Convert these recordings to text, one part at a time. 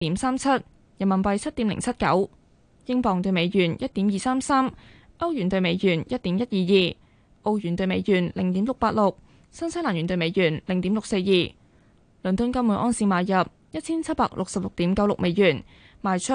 7.37，人民幣7.079，英鎊對美元1.233，歐元對美元1.122，澳元對美元0.686，新西蘭元對美元0.642。倫敦金每盎司買入1766.96美元，賣出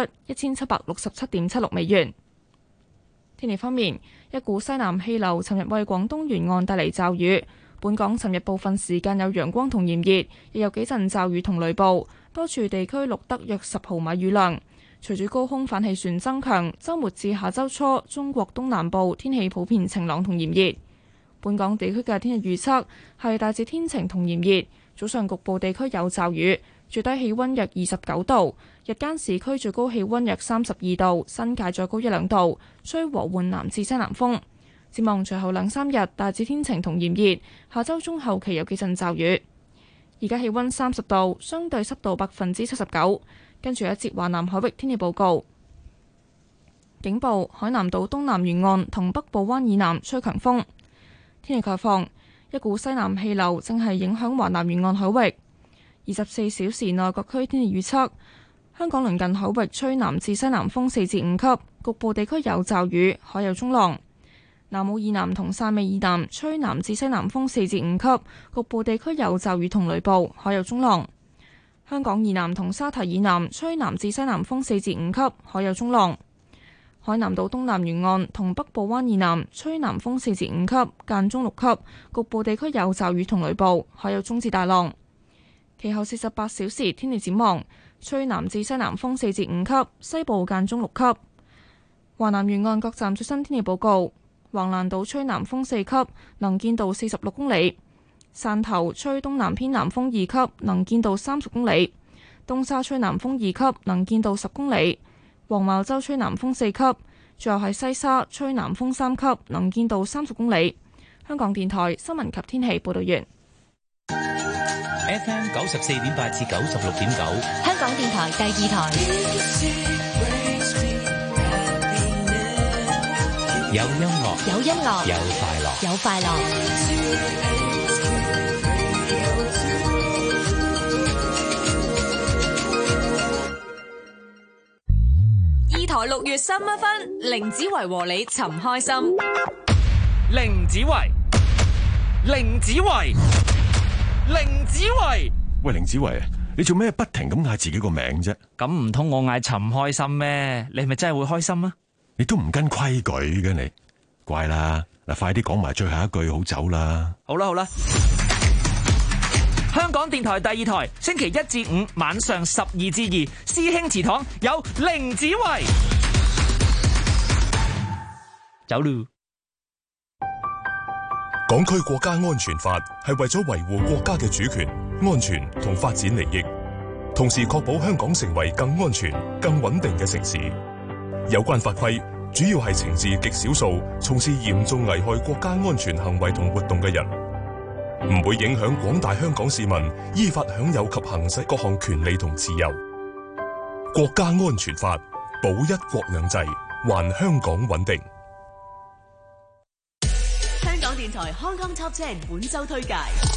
1767.76美元。天氣方面，一股西南氣流尋日為廣東沿岸帶嚟驟雨。本港尋日部分時間有陽光同炎熱，亦有幾陣驟雨同雷暴，多處地區錄得約10毫米雨量。隨住高空反氣旋增強，週末至下週初，中國東南部天氣普遍晴朗同炎熱。本港地區嘅天氣預測係大致天晴同炎熱，早上局部地區有驟雨，最低氣溫約29度，日間市區最高氣溫約32度，新界再高1-2度，吹和緩南至西南風。展望隨後2-3日大致天晴同炎熱，下周中後期有幾陣驟雨。而家氣溫30度，相對濕度79%。跟住一節華南海域天氣報告。警報：海南島東南沿岸同北部灣以南吹強風。天氣概況：一股西南氣流正係影響華南沿岸海域。24小時內各區天氣預測：香港鄰近海域吹南至西南風4至5級，局部地區有驟雨，海有中浪。南澳以南同汕尾以南吹南至西南風4至5級，局部地區有驟雨同雷暴，海有中浪。香港以南同沙堤以南吹南至西南風4至5級，海有中浪。海南島東南沿岸同北部灣以南吹南風4至5級，間中6級，局部地區有驟雨同雷暴，海有中至大浪。其後48小時天氣展望：吹南至西南風4至5級，西部間中6級。華南沿岸各站最新天氣報告：橫瀾島吹南風4級，能見度46公里；汕頭吹東南偏南風2級，能見度30公里；東沙吹南風2級，能見度10公里；黃茅洲吹南風4級，最後係西沙吹南風3級，能見度30公里。香港電台新聞及天氣報道完。 FM 94.8至96.9， 香港電台第2台。 有音樂， 有音樂， 有快樂， 有快樂。 二台6月3一分，凌子維和你尋開心。 凌子維，凌子維，凌子維。 喂，凌子維，你做咩不停咁嗌自己個名啫？ 咁唔通我嗌尋開心咩？你係咪真係會開心啊？ 你都唔跟規矩嘅你，乖啦！嗱，快啲講埋最後一句好走啦！ 好啦好啦，香港電台第2台，星期1至5晚上12至2，師兄祠堂有凌子維，走嚕。 港區國家安全法係為咗維護國家嘅主權、安全同發展利益，同時確保香港成為更安全、更穩定嘅城市。有關法規主要係懲治極少數從事嚴重危害國家安全行為同活動嘅人，唔會影響廣大香港市民依法享有及行使各項權利同自由。國家安全法保一國兩制，還香港穩定。 香港電台康康 Top 10本周推介。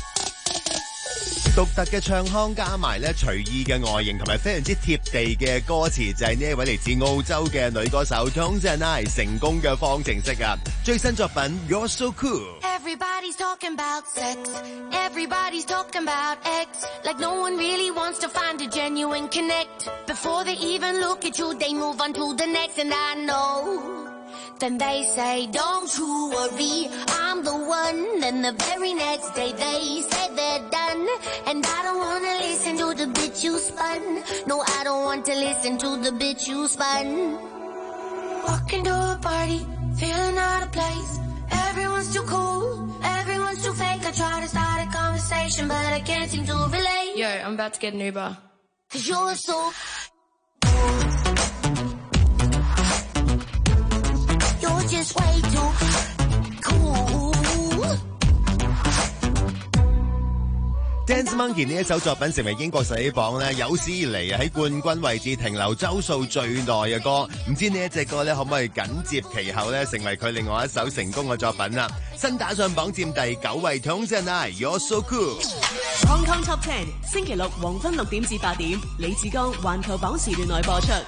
獨特嘅唱腔加埋咧隨意嘅外形同埋非常之貼地嘅歌詞，就係呢一位嚟自澳洲嘅女歌手 Tones and I 成功嘅方程式啊！最新作品 You're So Cool。Everybody's talking about sex, everybody's talking about X, like no one really wants to find a genuine connect. Before they even look at you, they move on to the next, and I know.Then they say, don't you worry, I'm the one. Then the very next day they say they're done. And I don't wanna listen to the bitch you spun. No, I don't want to listen to the bitch you spun. Walk into a party, feeling out of place. Everyone's too cool, everyone's too fake. I try to start a conversation, but I can't seem to relate. Yo, I'm about to get an Uber. 'Cause you're so cool.You're just way too cool. Dance Monkey 呢一首作品成為英國洗衣榜咧有史以嚟喺冠軍位置停留周數最耐嘅歌，唔知呢一隻歌咧可唔可以緊接其後咧成為佢另外一首成功嘅作品啦？新打上榜佔第9位 Tones and I You're So Cool。Hong Kong Top 10星期六黃昏6點至8點，李志剛環球榜時段內播出。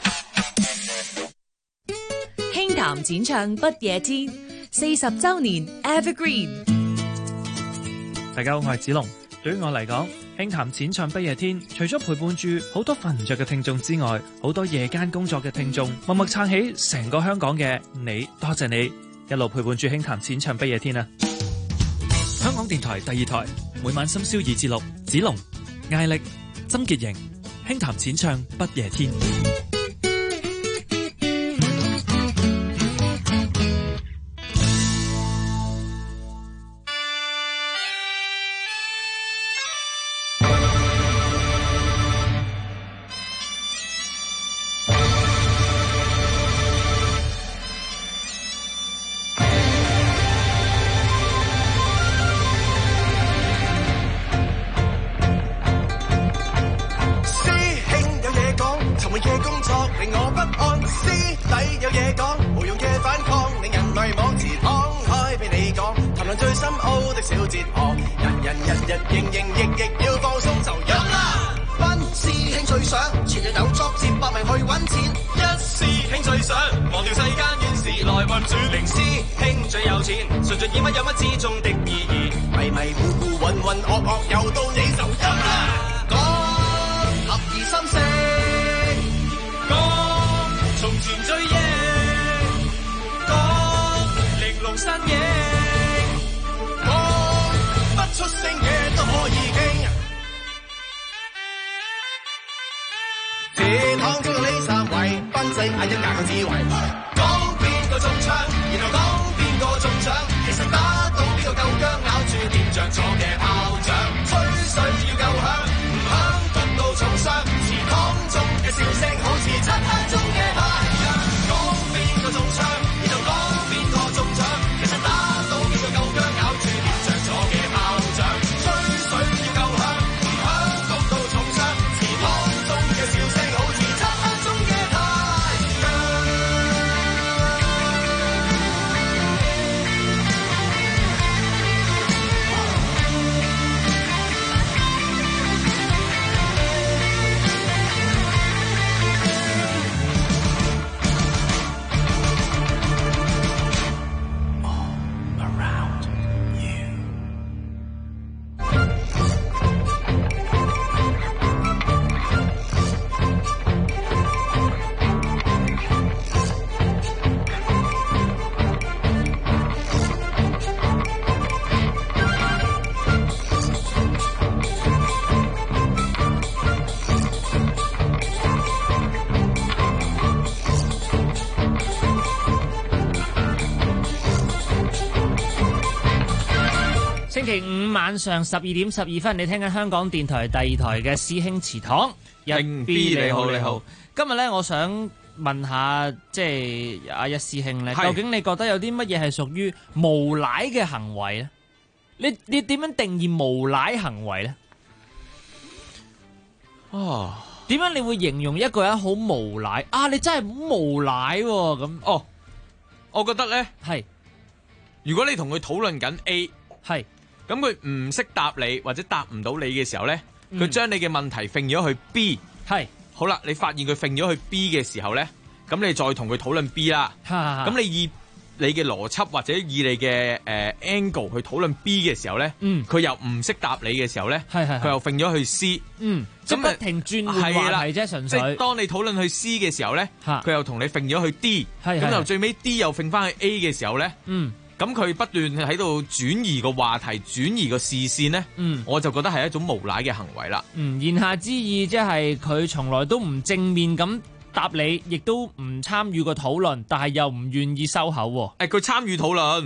輕談展唱不夜天40週年 Evergreen。 大家好，我係子龍。對於我嚟講，輕談淺唱不夜天，除咗陪伴住好多瞓唔着嘅聽眾之外，好多夜間工作嘅聽眾，默默撐起成個香港嘅你，多謝你一路陪伴住輕談淺唱不夜天啊！香港電台第2台，每晚深宵2至6，子龍、艾力、曾潔瑩，輕談淺唱不夜天。 星期五晚上12點12分，你聽緊香港電台第2台嘅師兄祠堂。 英 B 你好，你好。 今日咧，我想問下，即係阿一師兄咧，究竟你覺得有啲乜嘢係屬於無賴嘅行為咧？你點樣定義無賴行為咧？點樣你會形容一個人好無賴啊？你真係好無賴喎！咁我覺得咧係， 如果你同佢討論緊 A 係。 咁佢唔識答你或者答唔到你嘅時候呢，佢將你嘅問題揈咗去 B， 係好啦，你發現佢揈咗去 B 嘅時候呢，咁你再同佢討論 B 啦，咁你以你嘅邏輯或者以你嘅angle 去討論 B 嘅時候呢，佢又唔識答你嘅時候呢，佢又揈咗去 C， 即係不停轉換話題啫，純粹。 即係當你討論去 C 嘅時候呢，佢又同你揈咗去 D， 咁由最尾 D 又揈翻去 A 嘅時候呢。咁佢不斷喺度轉移個話題，轉移個視線呢，我就覺得係一種無賴嘅行為啦。 言下之意即係佢從來都唔正面咁答你，亦都唔參與個討論，但係又唔願意收口。 佢參與討論，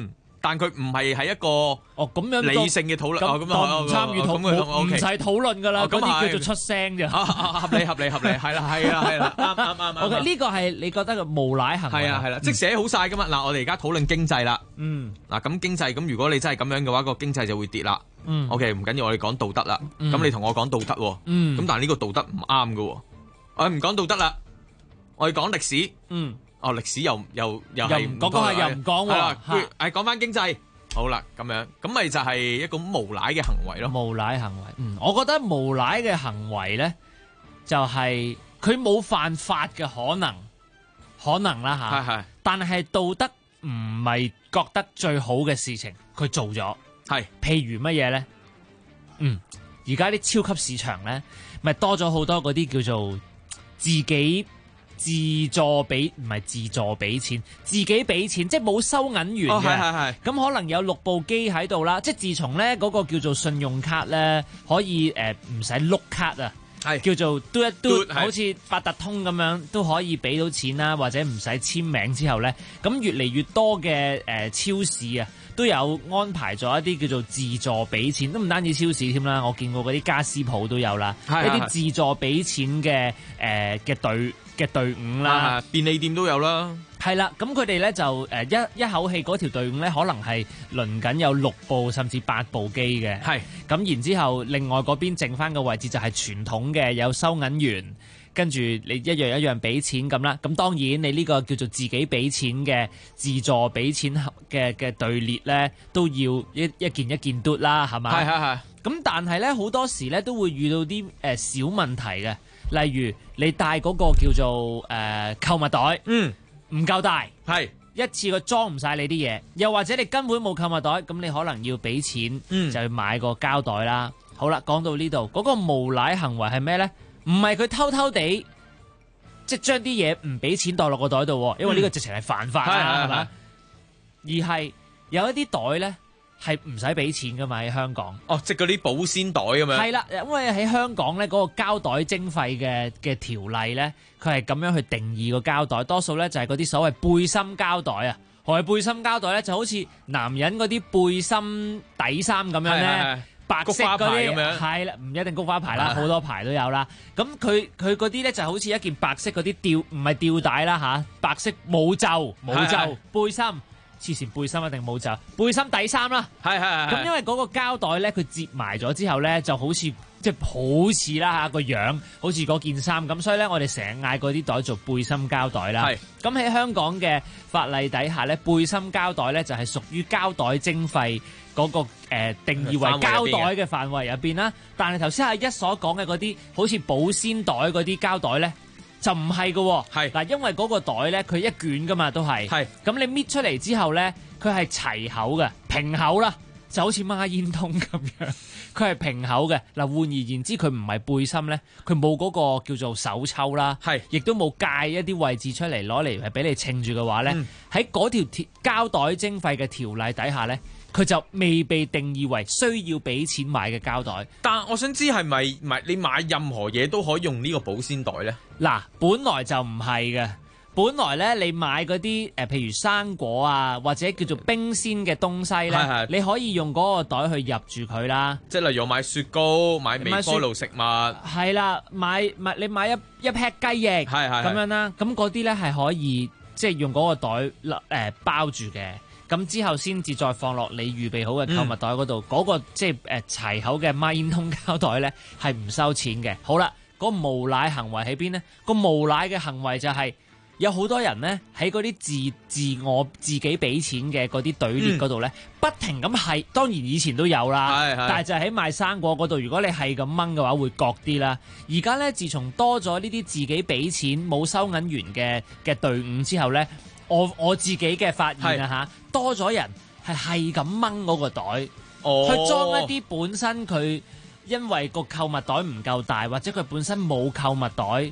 但佢唔係喺一個咁樣理性嘅討論， 咁唔參與討論，唔使討論㗎啦，嗰啲叫做出聲啫。 合理，係啦，啱。 OK， 呢個係你覺得個無賴行為？ 係啦，即係寫好晒㗎嘛。嗱，我哋而家討論經濟啦。嗱，咁經濟咁，如果你真係咁樣嘅話，個經濟就會跌啦。OK， 唔緊要，我哋講道德啦。咁你同我講道德喎。咁但係呢個道德唔啱㗎喎。我唔講道德啦，我哋講歷史。歷史又係唔講下又唔講喎。係講翻經濟。好啦，咁樣咁咪就係一個無賴嘅行為咯。 無賴行為，我覺得無賴嘅行為咧，就係佢冇犯法嘅可能啦嚇。但係道德唔係覺得最好嘅事情，佢做咗。譬如乜嘢咧？而家啲超級市場咧，咪多咗好多嗰啲叫做自己自助俾，唔係自助俾錢，自己俾錢，即係冇收銀員嘅。咁可能有6部機喺度啦。即係自從咧嗰個叫做信用卡咧，可以唔使碌卡啊，叫做嘟一嘟，好似八達通咁樣都可以俾到錢啦，或者唔使簽名之後咧，咁越嚟越多嘅超市啊，都有安排咗一啲叫做自助俾錢，都唔單止超市添啦，我見過嗰啲家私鋪都有啦，一啲自助俾錢嘅隊伍啦， 便利店都有啦。 係啦，咁佢哋咧就一口氣嗰條隊伍咧，可能係輪緊有6部甚至8部機嘅。咁然之後，另外嗰邊剩翻嘅位置就係傳統嘅，有收銀員，跟住你一樣俾錢咁啦。咁當然你呢個叫做自己俾錢嘅自助俾錢嘅隊列咧，都要一件一件嘟啦，係咪？係。咁但係咧好多時咧都會遇到啲小問題嘅，例如你帶嗰個叫做購物袋，唔夠大，一次過裝唔晒你啲嘢，又或者你根本冇購物袋，咁你可能要俾錢，就去買個膠袋啦。好啦，講到呢度，嗰個無賴行為係咩呢？唔係佢偷偷地，即係將啲嘢唔俾錢袋落個袋度，因為呢個直情係犯法啦，係咪？而係有一啲袋呢，係唔使俾錢噶嘛，喺香港。 即係嗰啲保鮮袋咁樣。係啦， 因為喺香港咧，嗰個膠袋徵費嘅條例咧，佢係咁樣去定義個膠袋，多數咧就係嗰啲所謂背心膠袋啊。何謂背心膠袋咧？就好似男人嗰啲背心底衫咁樣咧，白色嗰啲，係啦，唔一定菊花牌啦，好多牌都有啦。咁佢嗰啲咧就好似一件白色嗰啲唔係吊帶啦嚇，白色冇袖背心。黐線，背心一定冇袖，背心底衫啦。咁因為嗰個膠袋咧，佢摺埋咗之後咧，就好似好似啦嚇個樣，好似嗰件衫咁，所以咧我哋成日嗌嗰啲袋做背心膠袋啦。咁喺香港嘅法例底下咧，背心膠袋咧就係屬於膠袋徵費嗰個定義為膠袋嘅範圍入邊啦。但係頭先阿一所講嘅嗰啲好似保鮮袋嗰啲膠袋咧，就唔係嘅。嗱，因為嗰個袋咧，佢一卷噶嘛，都係。咁你搣出嚟之後咧，佢係齊口嘅，平口啦，就好似孖煙通咁樣，佢係平口嘅。嗱，換而言之，佢唔係背心咧，佢冇嗰個叫做手抽啦，亦都冇界一啲位置出嚟攞嚟係俾你稱住嘅話咧，喺嗰條膠袋徵費嘅條例底下咧，佢就未被定義為需要俾錢買嘅膠袋。 但我想知係咪你買任何嘢都可以用呢個保鮮袋呢？ 嗱，本來就唔係嘅。本來咧，你買嗰啲譬如生果啊，或者叫做冰鮮嘅東西咧，你可以用嗰個袋去入住佢啦。 即係例如買雪糕、買微波爐食物， 係啦，你買一劈雞翼咁樣啦，咁嗰啲咧係可以即係用嗰個袋包住嘅。咁之後先至再放落你預備好嘅購物袋嗰度，嗰個即係齊口嘅孖煙通膠袋咧係唔收錢嘅。好啦，嗰個無賴行為喺邊呢？個無賴嘅行為就係有好多人咧喺嗰啲自己俾錢嘅嗰啲隊列嗰度咧，不停咁係，當然以前都有啦，但係就喺賣生果嗰度，如果你係咁掹嘅話，會覺啲啦。而家咧，自從多咗呢啲自己俾錢冇收銀員嘅隊伍之後咧，我自己嘅發現啊嚇，多咗人係咁掹嗰個袋，去裝一啲本身佢因為個購物袋唔夠大，或者佢本身冇購物袋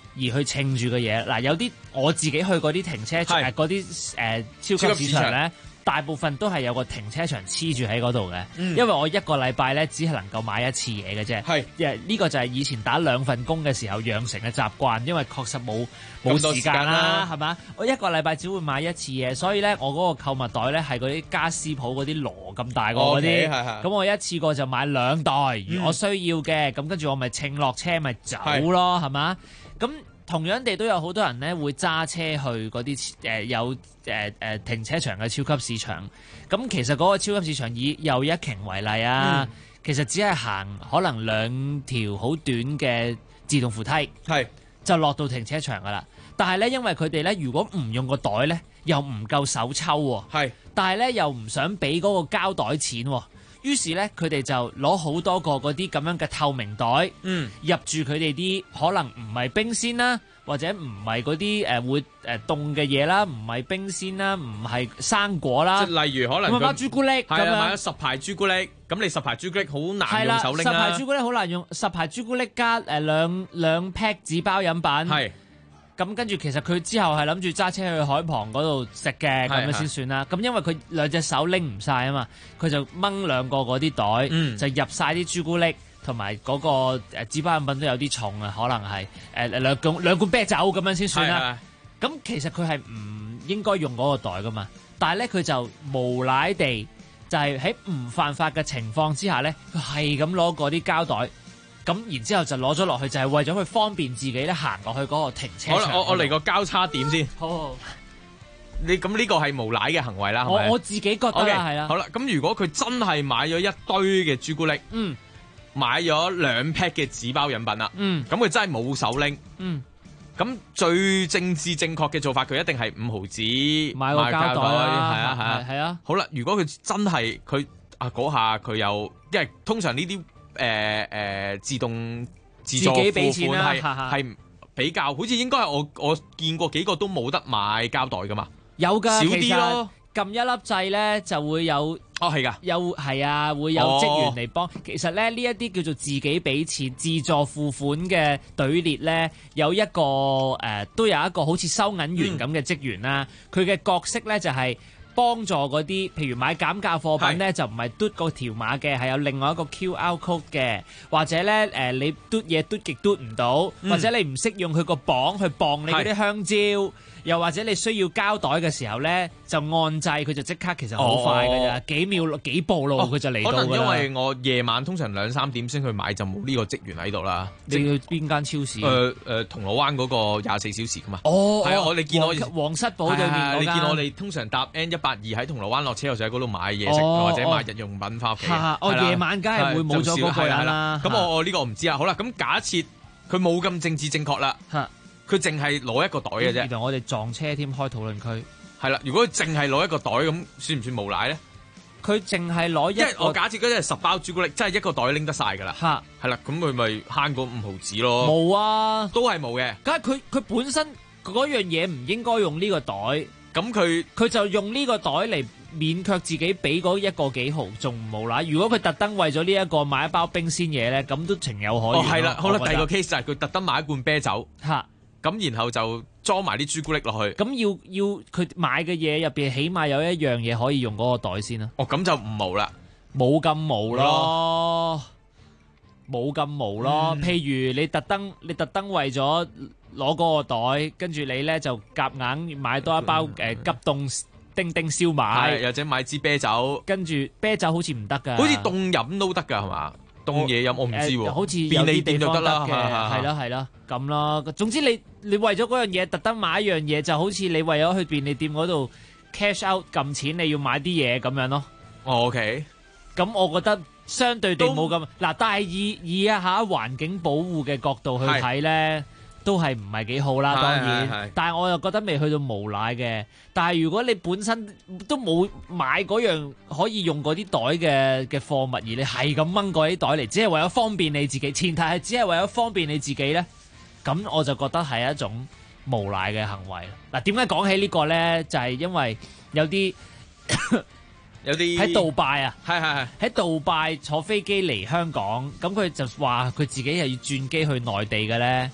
而去稱住嘅嘢。嗱，有啲我自己去嗰啲停車場嗰啲超級市場咧。大部分都係有個停車場黐住喺嗰度嘅，因為我一個禮拜咧只係能夠買一次嘢嘅啫。係，呢個就係以前打2份工嘅時候養成嘅習慣，因為確實冇時間啦，係嘛？我一個禮拜只會買一次嘢，所以咧我嗰個購物袋咧係嗰啲家私鋪嗰啲籮咁大個嗰啲，咁我一次過就買2袋，如我需要嘅，咁跟住我咪稱落車咪走咯，係嘛？咁同樣地都有好多人咧會揸車去嗰啲有停車場嘅超級市場。咁其實嗰個超級市場以又一頃為例啊，其實只係行可能2條好短嘅自動扶梯，就落到停車場噶啦。但係咧，因為佢哋咧如果唔用個袋咧，又唔夠手抽喎，但係咧又唔想俾嗰個膠袋錢喎。於是咧，佢哋就攞好多個嗰啲咁樣嘅透明袋，入住佢哋啲可能唔係冰鮮啦，或者唔係嗰啲會凍嘅嘢啦，唔係冰鮮啦，唔係生果啦。即係例如可能包朱古力咁樣， 買咗10排朱古力，咁你10排朱古力好難用手拎啦。 10排朱古力好難用，10排朱古力加兩 pack 紙包飲品。係。咁跟住其實佢之後係諗住揸車去海旁嗰度食嘅，咁樣先算啦。咁因為佢2隻手拎唔晒啊嘛，佢就掹2個嗰啲袋，就入晒啲朱古力同埋嗰個紙包飲品都有啲重啊，可能係兩罐啤酒咁樣先算啦。咁其實佢係唔應該用嗰個袋噶嘛，但係咧佢就無賴地就係喺唔犯法嘅情況之下咧，佢係咁攞嗰啲膠袋。咁然之後就攞咗落去，就係為咗去方便自己咧行落去嗰個停車場。 我嚟個交叉點先。好。你咁呢個係無賴嘅行為啦，係咪？ 我自己覺得係啦。 好啦，咁如果佢真係買咗一堆嘅朱古力，買咗2 pack 嘅紙包飲品啦，咁佢真係冇手拎，咁最政治正確嘅做法，佢一定係5毫紙買個膠袋啦， 係啊。 好啦，如果佢真係佢嗰下佢又，因為通常呢啲。自動自助付款係比較，好似應該係我見過幾個都冇得買膠袋噶嘛， 有㗎， 少啲咯。 撳一粒掣咧就會有， 係㗎， 係啊，會有職員嚟幫。其實咧呢一啲叫做自己俾錢自助付款嘅隊列咧，有一個都有一個好似收銀員咁嘅職員啦，佢嘅角色咧就係。幫助嗰啲，譬如買減價貨品咧，就唔係嘟個條碼嘅，係有另外一個 QR code 嘅，或者咧你嘟嘢嘟極嘟唔到，或者你唔識用佢個磅去磅你嗰啲香蕉，又或者你需要膠袋嘅時候咧，就按掣佢就即刻，其實好快㗎咋，幾秒幾步路佢就嚟到㗎啦。可能因為我夜晚通常2、3點先去買，就冇呢個職員喺度啦。你去邊間超市？ 銅鑼灣嗰個24小時㗎嘛。 係啊，我哋見我皇室堡對面嗰間。 你見我哋通常搭 N182喺銅鑼灣落車，又就喺嗰度買嘢食，或者買日用品翻屋企。 夜晚梗係會冇咗嗰個人啦。 咁我呢個我唔知啊。好啦，咁假設佢冇咁政治正確啦。佢淨係攞一個袋嘅啫， 原來我哋撞車添，開討論區。 係啦，如果佢淨係攞一個袋咁，算唔算無賴咧？ 佢淨係攞因為我假設嗰啲係10包朱古力，真係一個袋拎得晒㗎啦。係啦，咁佢咪慳嗰5毫紙咯？ 冇啊， 都係冇嘅。 梗係佢本身嗰樣嘢唔應該用呢個袋， 咁佢就用呢個袋嚟勉強自己俾嗰1個幾毫，仲唔無賴？如果佢特登為咗呢一個買一包冰鮮嘢咧，咁都情有可原。 係啦，好啦，第二個 case 就係佢特登買一罐啤酒。咁然後就裝埋啲朱古力落去。 咁要佢買嘅嘢入邊，起碼有一樣嘢可以用嗰個袋先啦。 咁就唔無啦， 冇咁無咯，冇咁無咯。譬如你特登為咗攞嗰個袋，跟住你咧就夾硬買多一包急凍叮叮燒賣， 或者買支啤酒， 跟住啤酒好似唔得㗎， 好似凍飲都得㗎係嘛？凍嘢飲我唔知喎， 好似便利店就得啦， 係啦咁咯。總之你為咗嗰樣嘢特登買一樣嘢，就好似你為咗去便利店嗰度 cash out 撳錢，你要買啲嘢咁樣咯。 OK， 咁我覺得相對地冇咁嗱，但係以下環境保護嘅角度去睇咧，都係唔係幾好啦。當然，但係我又覺得未去到無賴嘅。但係如果你本身都冇買嗰樣可以用嗰啲袋嘅貨物，而你係咁掹嗰啲袋嚟，只係為咗方便你自己，前提係只係為咗方便你自己咧，咁我就覺得係一種無賴嘅行為。嗱，點解講起呢個咧？就係因為有啲喺杜拜啊，喺杜拜坐飛機嚟香港，咁佢就話佢自己係要轉機去內地嘅咧。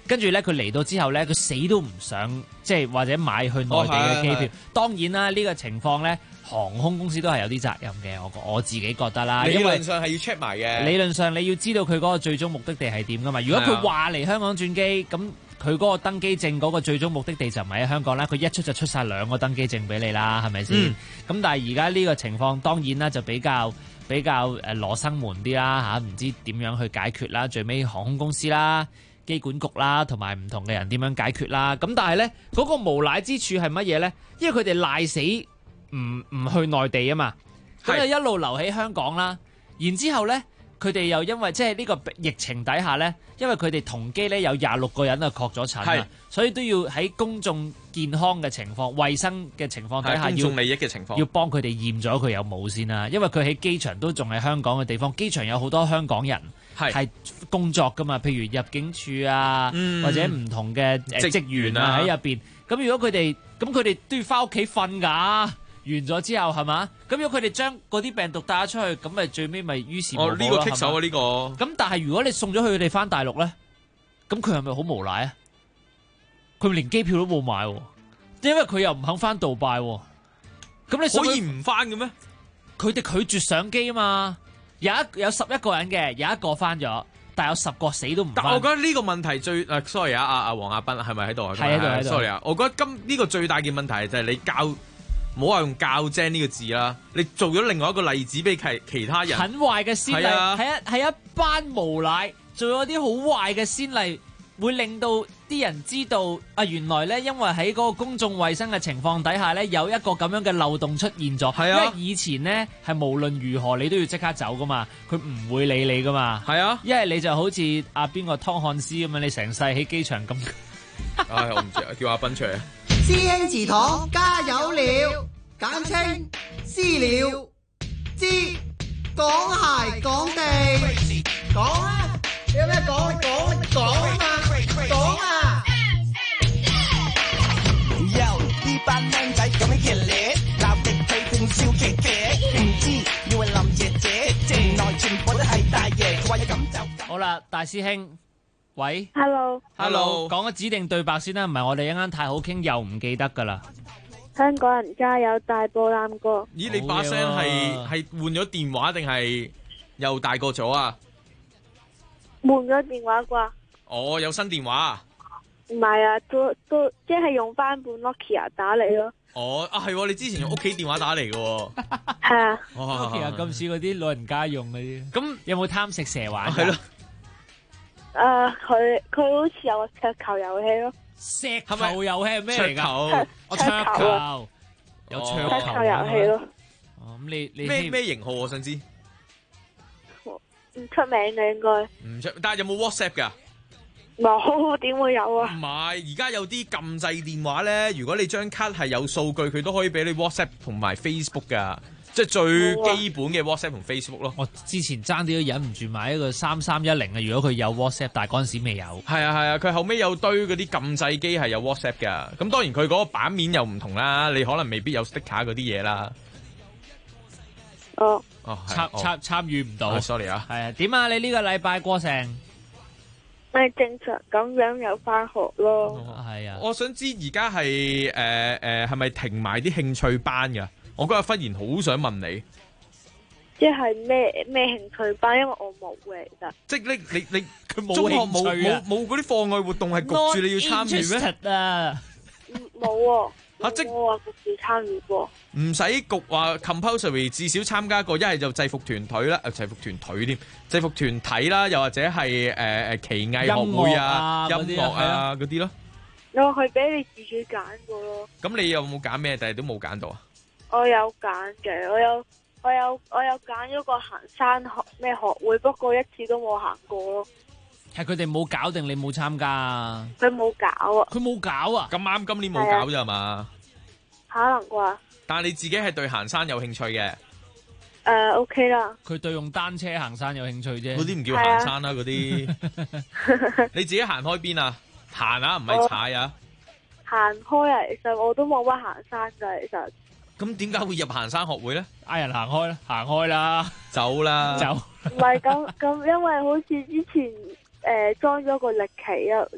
跟住咧佢嚟到之後咧，佢死都唔想即係或者買去內地嘅機票。當然啦，呢個情況咧，航空公司都係有啲責任嘅，我自己覺得啦。 理論上係要 check 埋嘅。 理論上你要知道佢嗰個最終目的地係點噶嘛。如果佢話嚟香港轉機，咁佢嗰個登機證嗰個最終目的地就唔係喺香港啦。佢一出就出晒2個登機證俾你啦，係咪先？咁但係而家呢個情況當然啦，就比較羅生門啲啦嚇，唔知點樣去解決啦。最尾航空公司啦、機管局啦，同埋唔同嘅人點樣解決啦。咁但係咧，嗰個無賴之處係乜嘢咧？因為佢哋賴死唔去內地啊嘛，咁就一路留喺香港啦。然之後咧，佢哋又因為即係呢個疫情底下咧，因為佢哋同機咧有26個人啊確咗診啊，所以都要喺公眾健康嘅情況、衛生嘅情況底下， 公眾利益嘅情況， 要幫佢哋驗咗佢有冇先啦。因為佢喺機場都仲係香港嘅地方，機場有好多香港人係工作噶嘛，譬如入境處啊，或者唔同嘅職員啊喺入邊。咁如果佢哋都要翻屋企瞓㗎。完咗之後係嘛？咁如果佢哋將嗰啲病毒帶咗出去，咁咪最尾咪於事無補咯。 呢個棘手啊！呢個。 咁但係如果你送咗佢哋翻大陸咧，咁佢係咪好無賴啊？佢連機票都冇買，因為佢又唔肯翻杜拜。咁你可以唔翻嘅咩？ 佢哋拒絕上機啊嘛。有11個人嘅，有1個翻咗，但係有10個死都唔翻。 但我覺得呢個問題最sorry 啊，黃亞斌係咪喺度啊？ 係喺度。 sorry 啊，我覺得呢個最大嘅問題就係你唔好話用教精呢個字啦，你做咗另外一個例子俾其他人， 很壞嘅先例，係一班無賴做咗啲好壞嘅先例，會令到啲人知道啊，原來咧因為喺嗰個公眾衛生嘅情況底下咧，有一個咁樣嘅漏洞出現咗。係啊，因為以前咧係無論如何你都要即刻走噶嘛，佢唔會理你噶嘛。係啊，因為你就好似邊個湯漢斯咁樣，你成世喺機場咁。 唉，我唔知，叫阿斌出嚟。 師兄祠堂加油了，簡稱私了。知講鞋講地，講啊！有咩講？講啊嘛！講啊！ 又呢班靚仔咁樣熱烈，鬧極佢正笑騎騎，唔知以為林爺姐，城內全部都係大爺，佢話要咁就。 好啦，大師兄。喂 ，Hello， 講個指定對白先啦，唔係我哋一陣太好傾又唔記得噶啦。 香港人加油，大波攬哥。 咦，你把聲係換咗電話定係又大個咗啊？ 換咗電話啩？ 哦，有新電話？ 唔係啊，都即係用翻本 Nokia 打嚟咯。 哦，係，你之前用屋企電話打嚟嘅。 係啊。 Nokia 咁似嗰啲老人家用嗰啲。咁有冇貪食蛇玩？ 係咯。 佢好似有個桌球遊戲咯。 石球遊戲係咩嚟㗎？ 桌球啊， 有桌球遊戲咯。 哦，咁你咩型號我想知？ 唔出名嘅應該。 唔出，但係有冇 WhatsApp 㗎？ 冇，點會有啊？ 唔係，而家有啲撳掣電話咧，如果你張卡係有數據，佢都可以俾你 WhatsApp 同埋 Facebook 㗎。即係最基本嘅 WhatsApp 同 Facebook 咯。 我之前爭啲都忍唔住買一個3310啊！如果佢有 WhatsApp，但係嗰陣時未有。係啊，佢後尾有堆嗰啲撳掣機係有 WhatsApp 㗎。咁當然佢嗰個版面又唔同啦，你可能未必有 sticker 嗰啲嘢啦。參與唔到。sorry 啊。 係啊，點啊？你呢個禮拜過成？ 咪正常咁樣又翻學咯。 係啊。 我想知而家係係咪停埋啲興趣班㗎？我嗰日忽然好想問你， 即係咩興趣班？因為我冇嘅，其實。 即係你佢冇中學冇嗰啲課外活動係焗住你要參與咩？ 啊， 冇喎。 即係我話焗住參與過。 唔使焗話 compulsory， 至少參加過，一係就制服團隊啦，制服團隊添，制服團體啦，又或者係奇藝學會啊、音樂啊嗰啲咯。 我係俾你自己揀過咯。 咁你有冇揀咩？但係都冇揀到啊？ 我有揀嘅，我有揀咗個行山咩學會，不過一次都冇行過咯。 係佢哋冇搞定你冇參加啊？ 佢冇搞啊！ 佢冇搞啊！ 咁啱今年冇搞咋嘛？ 可能啩？但係你自己係對行山有興趣嘅 ？OK 啦。 佢對用單車行山有興趣啫。 嗰啲唔叫行山啦，嗰啲。你自己行開邊啊？行啊，唔係踩啊？ 行開啊！其實我都冇乜行山噶，其實。 咁點解會入行山學會咧？ 嗌人行開啦，行開啦， 走啦， 走。 唔係咁，因為好似之前裝咗個歷奇啊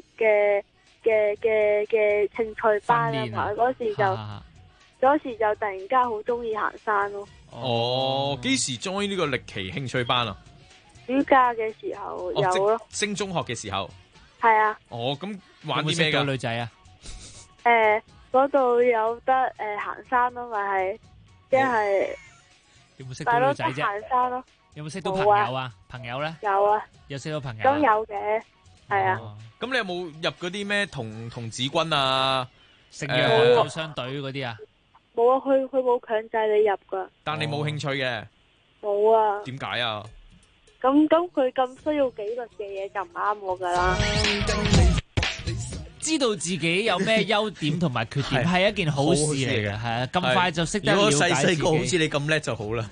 嘅興趣班啊嘛，嗰時就突然間好中意行山咯。 哦，幾時 join 呢個歷奇興趣班啊？ 暑假嘅時候有咯， 升中學嘅時候。 係啊。 哦，咁玩啲咩㗎？ 女仔啊？ 嗰度有得行山咯，咪係即係。 有冇識到女仔啫？ 行山咯。 有冇識到朋友啊？朋友咧？ 有啊。 有識到朋友？ 咁有嘅，係啊。 咁你有冇入嗰啲咩童子軍啊？ 聖約翰救傷隊嗰啲啊？ 冇啊，佢冇強制你入噶。 但你冇興趣嘅？ 冇啊。 點解啊？ 咁佢咁需要紀律嘅嘢就唔啱我噶啦。 知道自己有咩優點同埋缺點係一件好事嚟嘅，係啊，咁快就識得了解自己。如果細個好似你咁叻就好啦。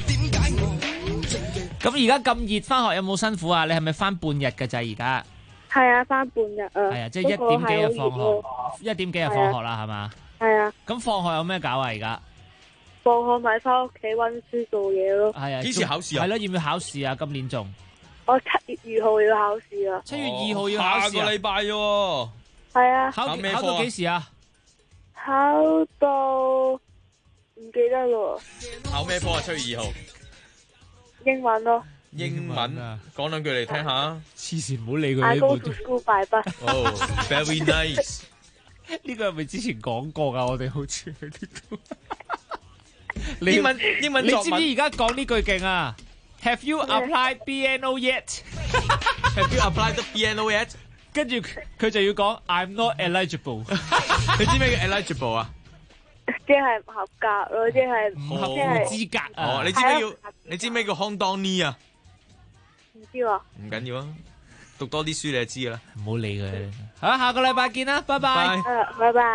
咁而家咁熱，翻學有冇辛苦啊？你係咪翻半日嘅咋而家？ 係啊，翻半日啊。 係啊，即係1點幾就放學，1點幾就放學啦，係嘛？ 係啊。 咁放學有咩搞啊？而家？ 放學咪翻屋企溫書做嘢咯。 係啊。 幾時考試啊？ 係咯，要唔要考試啊？今年仲？ 我7月2號要考試啊。 7月2號要考試啊？ 下個禮拜啫。 係啊。 考到幾時啊？ 考到唔記得咯。 考咩科啊？7月2號。 英文咯。 英文啊，講兩句嚟聽下。 黐線，唔好理佢。 I go to school by bus。 哦，very nice。 呢個係咪之前講過噶？我哋好似喺呢度。 英文你知唔知而家講呢句勁啊 ？Have you applied BNO yet？ Have you applied the BNO yet？ 跟住佢就要講 I'm not eligible。 你知咩叫 eligible 啊？ 即係唔合格咯，即係唔合資格啊！ 你知咩叫 Hondoni 啊？ 唔知喎。 唔緊要啊，讀多啲書你就知啦。 唔好理佢。好，下個禮拜見啦，拜拜。 拜拜。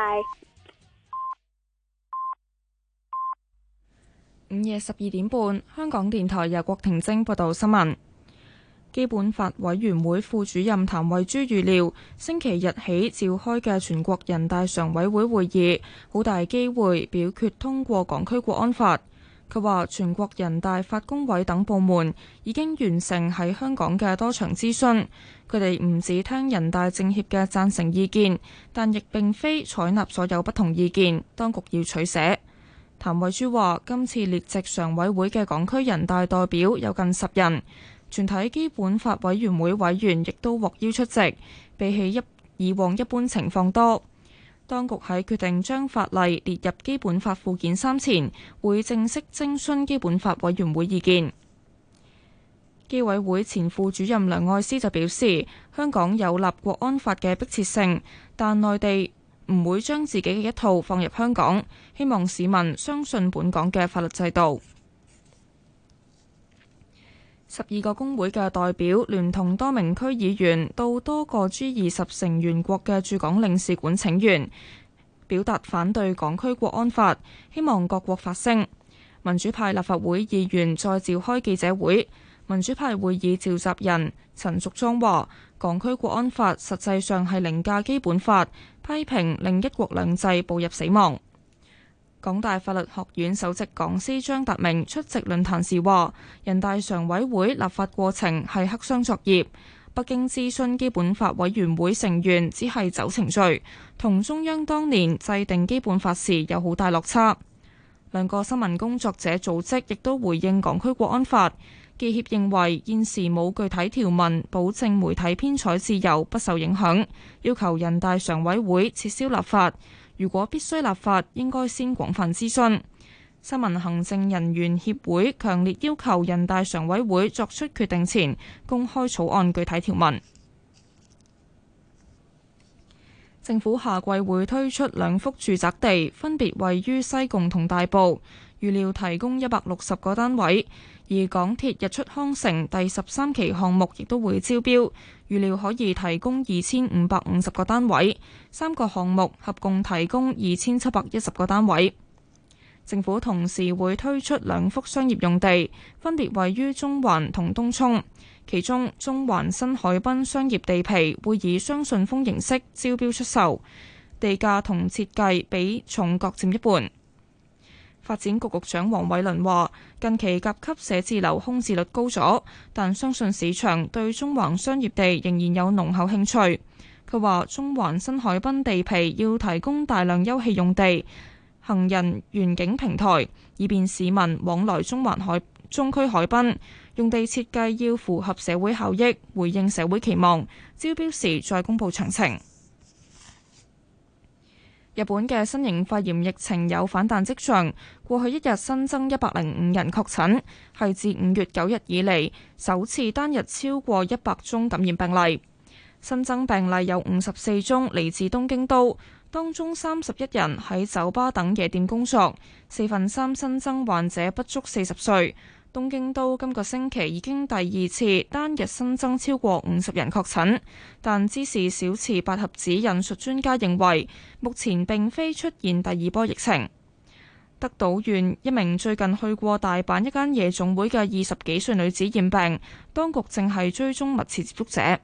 午夜12點半，香港電台由郭婷晶報道新聞。基本法委員會副主任譚惠珠預料，星期日起召開嘅全國人大常委會會議，好大機會表決通過港區國安法。佢話，全國人大法工委等部門已經完成喺香港嘅多場諮詢，佢哋唔只聽人大政協嘅贊成意見，但亦並非採納所有不同意見，當局要取捨。譚惠珠話，今次列席常委會嘅港區人大代表有近10人。全體基本法委員會委員亦都獲邀出席，比起以往一般情況多。當局喺決定將法例列入基本法附件3前，會正式徵詢基本法委員會意見。基委會前副主任梁愛詩就表示，香港有立國安法嘅迫切性，但內地唔會將自己嘅一套放入香港，希望市民相信本港嘅法律制度。12個工會嘅代表聯同多名區議員到多個 G20 成員國嘅駐港領事館請願，表達反對港區國安法，希望各國發聲。民主派立法會議員再召開記者會，民主派會議召集人陳淑莊話，港區國安法實際上係凌駕基本法，批評令一國兩制步入死亡。港大法律學院首席講師張達明出席論壇時話，人大常委會立法過程係黑箱作業，北京諮詢基本法委員會成員只係走程序，同中央當年制定基本法時有好大落差。兩個新聞工作者組織亦都回應港區國安法，記協認為現時冇具體條文保證媒體編採自由不受影響，要求人大常委會撤銷立法。如果必須立法，應該先廣泛諮詢。新聞行政人員協會強烈要求人大常委會作出決定前公開草案具體條文。政府下季會推出2幅住宅地，分別位於西貢同大埔，預料提供160個單位。而港鐵日出康城第13期項目亦都會招標，預料可以提供2550個單位，3個項目合共提供2710個單位。政府同時會推出2幅商業用地，分別位於中環同東涌，其中中環新海濱商業地皮會以雙信封形式招標出售，地價同設計比重各佔一半。 發展局局長黃偉綸話：近期甲級寫字樓空置率高咗，但相信市場對中環商業地仍然有濃厚興趣。佢話：中環新海濱地皮要提供大量休憩用地、行人園景平台，以便市民往來中區海濱。用地設計要符合社會效益，回應社會期望。招標時再公佈詳情。日本嘅新型肺炎疫情有反彈跡象，過去一日新增105人確診，係自5月9日以嚟首次單日超過100宗感染病例。新增病例有54宗嚟自東京都，當中31人喺酒吧等夜店工作，3/4新增患者不足40歲。東京都今個星期已經第2次單日新增超過50人確診，但芝士小池百合子引述專家認為，目前並非出現第2波疫情。德島縣一名最近去過大阪一間夜總會嘅20幾歲女子染病，當局正係追蹤密切接觸者。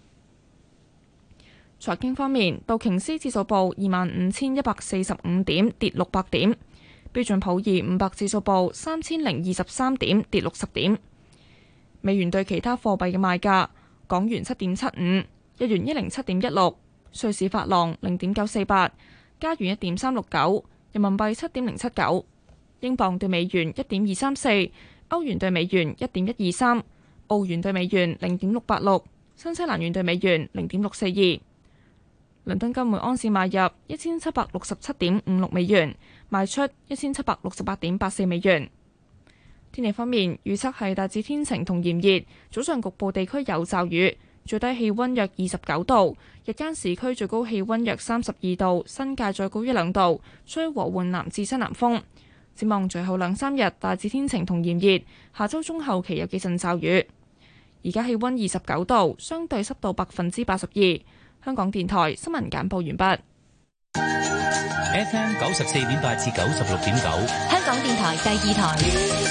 財經方面，道瓊斯指數報25,145點，跌600點。標準普爾500指數報3023點，跌60點。美元對其他貨幣嘅賣價：港元7.75，日元107.16，瑞士法郎0.948，加元1.369，人民幣7.079，英鎊對美元1.234，歐元對美元1.123，澳元對美元0.686，新西蘭元對美元0.642。倫敦金每安士買入1767.56美元，賣出1768.84美元。天氣方面，預測係大致天晴同炎熱，早上局部地區有驟雨，最低氣溫約29度，日間市區最高氣溫約32度，新界再高1-2度，吹和緩南至西南風。展望隨後2-3日大致天晴同炎熱，下周中後期有幾陣驟雨。而家氣溫29度，相對濕度82%。香港電台新聞簡報完畢。 FM 94.8至96.9， 香港電台第2台。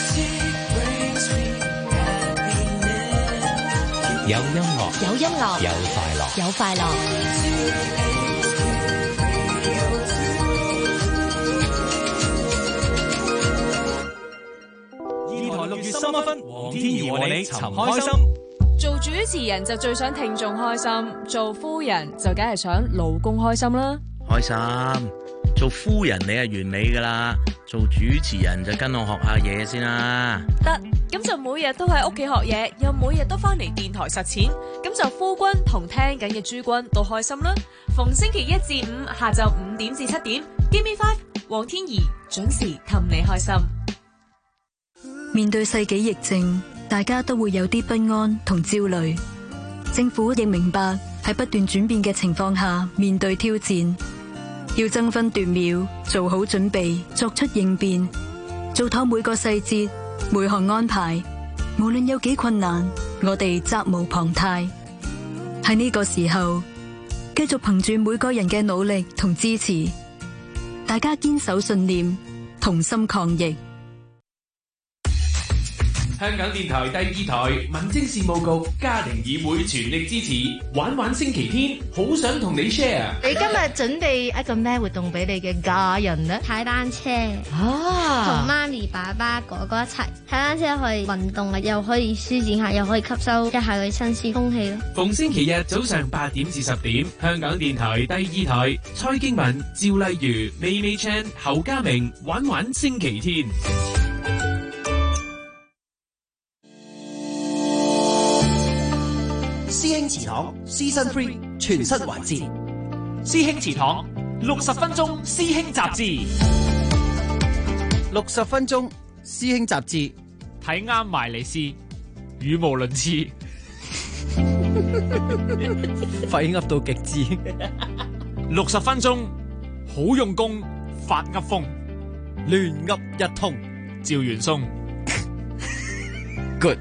有音樂， 有音樂， 有快樂， 有快樂。 2台6月深一分，黃天怡和你尋開心。 做主持人就最想聽眾開心，做夫人就梗係想老公開心啦。 開心，做夫人你係完美噶啦，做主持人就跟我學下嘢先啦。 得，咁就每日都喺屋企學嘢，又每日都翻嚟電台實踐，咁就夫君同聽緊嘅諸君都開心啦。逢星期1至5下晝5點至7點 ，Give me 5，黃天怡準時氹你開心。 面對世紀疫症，大家都會有啲不安同焦慮，政府亦明白喺不斷轉變嘅情況下面對挑戰，要爭分奪秒做好準備，作出應變，做妥每個細節每項安排，無論有幾困難，我哋責無旁貸。喺呢個時候，繼續憑住每個人嘅努力同支持，大家堅守信念，同心抗疫。 香港電台第2台民政事務局家庭議會全力支持玩玩星期天，好想同你 share。 你今日準備一個咩活動俾你嘅家人呢？ 踩單車啊，同媽咪、爸爸、哥哥一齊踩單車，可以運動啊，又可以舒展下，又可以吸收一下佢新鮮空氣咯。 逢星期日早上8點至10點，香港電台第2台，蔡經文、趙麗如、美美 Chan、侯家明玩玩星期天。 師兄祠堂 Season 3全新環節， 師兄祠堂60分鐘師兄雜誌 ，60分鐘師兄雜誌， 睇啱埋嚟試，語無倫次， 廢噏到極致 ，60分鐘好用功，發噏風， 亂噏一通， 趙元松 ，good。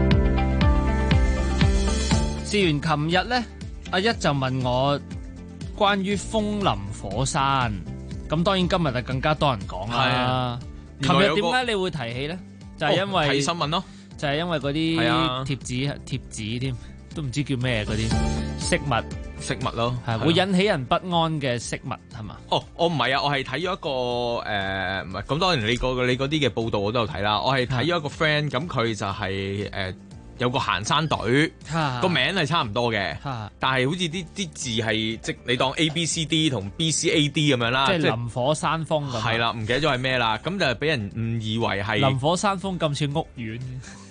試完琴日咧，阿一就問我關於風林火山。咁當然今日就更加多人講啦。琴日點解你會提起咧？就係因為睇新聞咯， 就係因為嗰啲貼紙添，都唔知叫咩嗰啲飾物咯，係會引起人不安嘅飾物係嘛？ 哦，我唔係啊，我係睇咗一個唔係咁，當然你嗰啲嘅報道我都有睇啦。我係睇咗一個 friend，咁佢就係有個行山隊，個名係差唔多嘅，但係好似啲字係即你當 ABCD 同 BCAD 咁樣啦， 即係林火山峰咁。 係啦，唔記得咗係咩啦，咁就俾人誤以為係林火山峰咁似屋苑。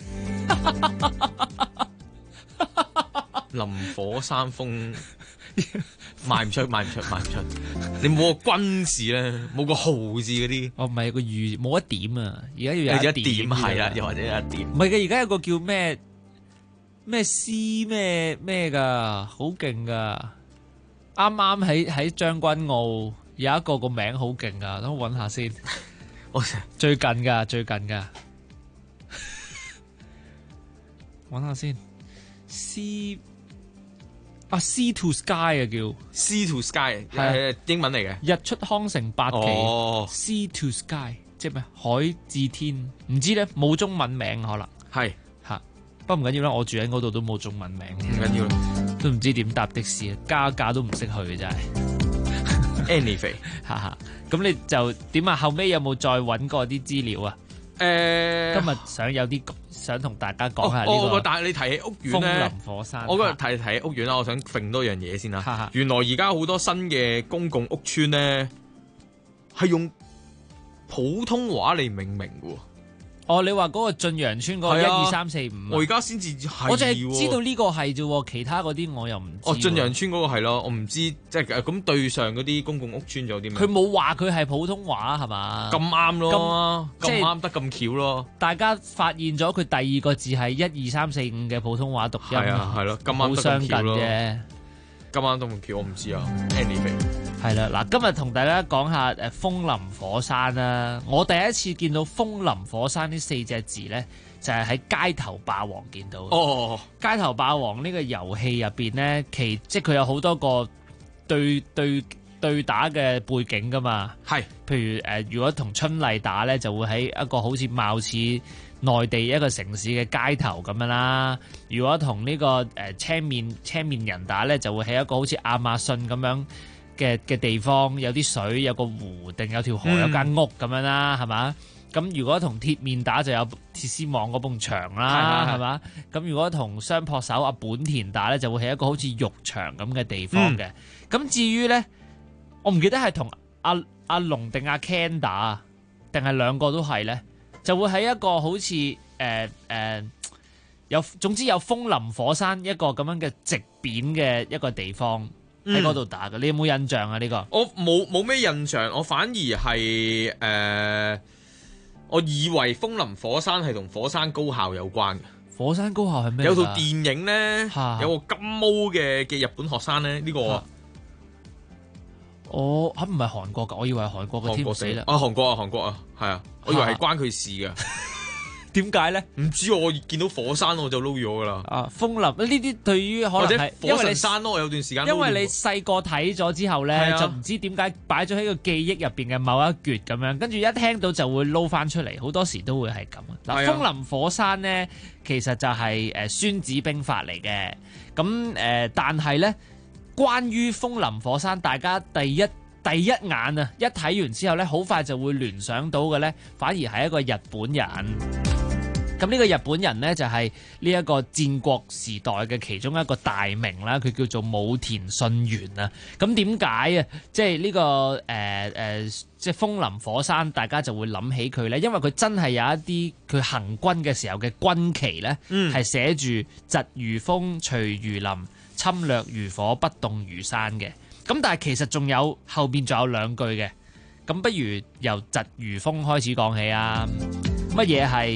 林火山峰賣唔出，你冇個軍字咧，冇個號字嗰啲。 哦，唔係個預冇一點啊，而家要有一點係啦，又或者有一點。 唔係嘅，而家有個叫咩 C 咩噶，好勁噶。啱啱喺將軍澳有一個名好勁噶，等我揾下先。最近噶，揾下先。Sea to Sky 啊，叫 Sea to Sky 係英文嚟嘅。 日出康城8期，Sea to Sky 即係咩？海至天，唔知咧，冇中文名可能係嚇，不過唔緊要啦。我住喺嗰度都冇中文名， 唔緊要啦， 都唔知點搭的士，加價都唔識去嘅真係。 Anyway， 咁你就點啊？後尾有冇再揾過啲資料啊？今日想同大家講下呢個。 但係你提起屋苑咧， 風林火山。 我嗰日提起屋苑啦，我想揈多樣嘢先啦。原來而家好多新嘅公共屋邨咧，係用普通話嚟命名嘅。 哦，你話嗰個晉陽村嗰個1、2、3、4、5， 我而家先至係， 我淨係知道呢個係啫，其他嗰啲我又唔知。 哦，晉陽村嗰個係咯，我唔知即係咁對上嗰啲公共屋邨仲有啲咩？ 佢冇話佢係普通話係嘛？ 咁啱咯，咁啱得咁巧咯。 大家發現咗佢第二個字係1、2、3、4、5嘅普通話讀音， 係咯，咁啱得咁巧咯。今晚都咁巧，我唔知啊。Anyway， 係啦，嗱，今日同大家講下風林火山啦。我第一次見到風林火山呢4隻字咧，就係喺街頭霸王見到。 哦， 街頭霸王呢個遊戲入邊咧，即係佢有好多個對打嘅背景噶嘛。係，譬如如果同春麗打咧，就會喺一個好似貌似內地一個城市嘅街頭咁樣啦。如果同呢個青面人打咧，就會喺一個好似亞馬遜咁樣嘅地方，有啲水，有個湖，定有條河，有間屋咁樣啦，係嘛？咁如果同鐵面打就有鐵絲網嗰埲牆啦，係嘛？咁如果同雙撲手阿本田打咧，就會喺一個好似浴場咁嘅地方嘅。咁至於咧，我唔記得係同阿龍定阿 Ken 打，定係兩個都係咧，就會喺一個好似總之有風林火山一個咁樣嘅直扁嘅一個地方喺嗰度打嘅。你有冇印象啊？呢個我冇咩印象，我反而係我以為風林火山係同火山高校有關嘅。 火山高校係咩？ 有套電影咧，有個金毛嘅日本學生咧，呢個唔係韓國噶，我以為係韓國嘅添死啦。 韓國啊，係啊，我以為係關佢事嘅。 點解咧？ 唔知，我見到火山我就撈咗噶啦。 風林呢啲對於可能係火神山咯，我有段時間因為你細個睇咗之後咧，就唔知點解擺咗喺個記憶入邊嘅某一橛咁樣，跟住一聽到就會撈翻出嚟，好多時都會係咁。嗱，風林火山咧，其實就係孫子兵法嚟嘅。咁但係咧，關於風林火山，大家第一眼啊，一睇完之後咧，好快就會聯想到嘅咧，反而係一個日本人。咁呢個日本人呢，就係呢一個戰國時代嘅其中一個大名啦，佢叫做武田信玄啊。咁點解啊？即係呢個即係風林火山，大家就會諗起佢呢？因為佢真係有一啲佢行軍嘅時候嘅軍旗呢，係寫住疾如風，隨如林，侵略如火，不動如山嘅。咁但係其實仲有後邊仲有兩句嘅。咁不如由疾如風開始講起啊。乜嘢係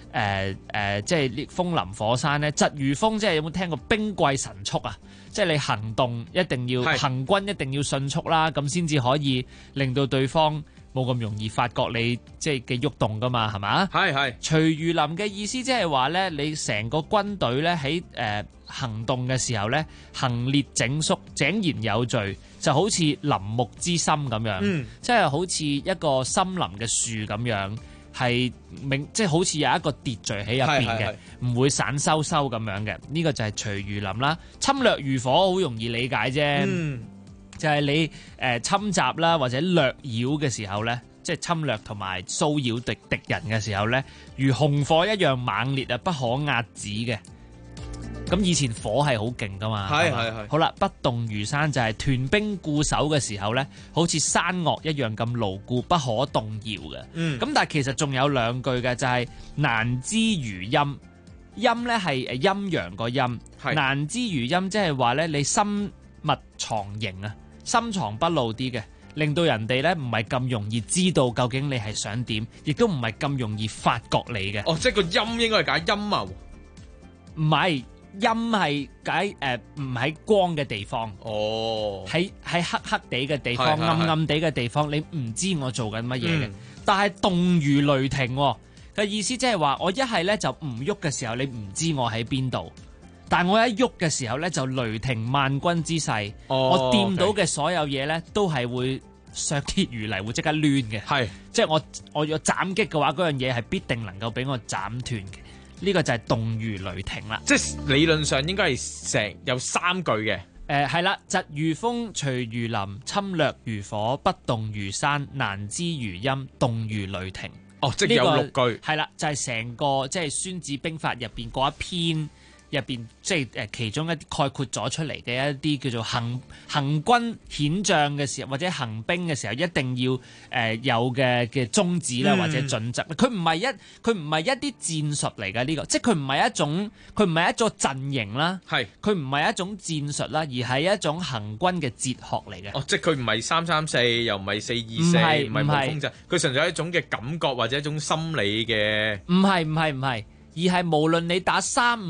即係啲風林火山咧，疾如風，即係有冇聽過兵貴神速啊？即係你行動一定要行軍一定要迅速啦，咁先至可以令到對方冇咁容易發覺你即係嘅喐動噶嘛，係嘛？ 係隨如林嘅意思即係話咧，你成個軍隊咧喺行動嘅時候咧，行列整肅，井然有序，就好似林木之心咁樣，即係好似一個森林嘅樹咁樣。係即係好似有一個秩序喺入邊嘅，唔會散收咁樣嘅。呢個就係隨如林啦。侵略如火好容易理解啫，就係你侵襲啦或者掠擾嘅時候咧，即係侵略同埋騷擾敵人嘅時候咧，如紅火一樣猛烈啊，不可遏止嘅。咁以前火係好勁噶嘛，係好啦，不動如山就係屯兵固守嘅時候咧，好似山岳一樣咁牢固，不可動搖嘅。咁但係其實仲有兩句嘅，就係難知如陰。陰咧係陰陽個陰，難知如陰即係話咧你深密藏形啊，深藏不露啲嘅，令到人哋咧唔係咁容易知道究竟你係想點，亦都唔係咁容易發覺你嘅。 哦，即係個陰應該係解陰謀， 唔係。陰係解唔喺光嘅地方，喺黑黑地嘅地方，暗暗地嘅地方，你唔知我做緊乜嘢嘅。但係動如雷霆嘅意思即係話，我一係咧就唔喐嘅時候，你唔知我喺邊度；但我一喐嘅時候咧，就雷霆萬鈞之勢，我掂到嘅所有嘢咧，都係會削鐵如泥，會即刻攣嘅。係，即係我要斬擊嘅話，嗰樣嘢係必定能夠俾我斬斷嘅。呢個就係動如雷霆啦， 即係理論上應該係有3句嘅。 係啦，疾如風，隨如林，侵略如火，不動如山，難知如陰，動如雷霆。 哦，即係有6句。 係啦，就係成個即係《孫子兵法》入邊嗰一篇入邊，即係其中一啲概括咗出嚟嘅一啲叫做行軍遣將嘅時候，或者行兵嘅時候，一定要有嘅宗旨啦，或者準則。佢唔係一啲戰術嚟㗎，呢個，即係佢唔係一種陣營啦，佢唔係一種戰術啦，而係一種行軍嘅哲學嚟嘅。 哦，即係佢唔係334，又唔係424，唔係無風陣，佢純粹係一種嘅感覺或者一種心理嘅。 唔係。而係無論你打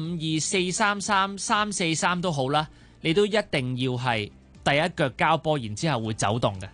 352、433、343都好啦，你都一定要係第一腳交波，然之後會走動嘅。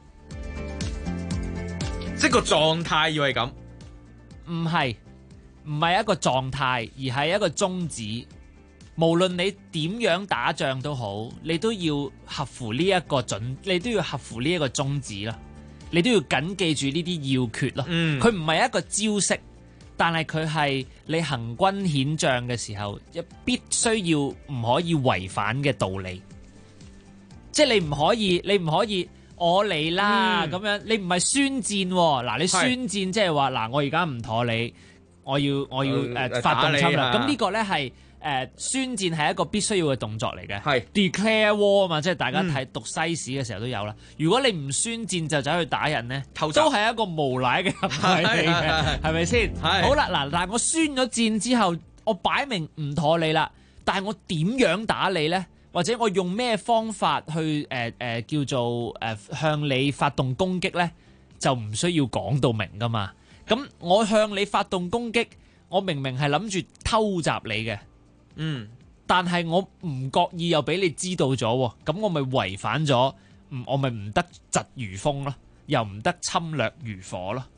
即係個狀態要係咁， 唔係一個狀態，而係一個宗旨。無論你點樣打仗都好，你都要合乎呢一個你都要合乎呢一個宗旨啦。你都要緊記住呢啲要訣咯。佢唔係一個招式。但係佢係你行軍遣將嘅時候，必須要唔可以違反嘅道理。即係你唔可以我嚟啦咁樣，你唔係宣戰嗱，你宣戰即係話嗱，我而家唔妥你，我要發動侵略。咁呢個咧係宣戰係一個必須要嘅動作嚟嘅，係 declare war 啊嘛，即係大家讀西史嘅時候都有啦。如果你唔宣戰就走去打人咧，都係一個無賴嘅行為嚟嘅，係咪先？好啦，嗱，但係我宣咗戰之後，我擺明唔妥你啦，但係我點樣打你咧？或者我用咩方法去叫做向你發動攻擊咧？就唔需要講到明噶嘛。咁我向你發動攻擊，我明明係諗住偷襲你嘅。但係我唔覺意又俾你知道咗，咁我咪違反咗，我咪唔得疾如風咯，又唔得侵略如火咯。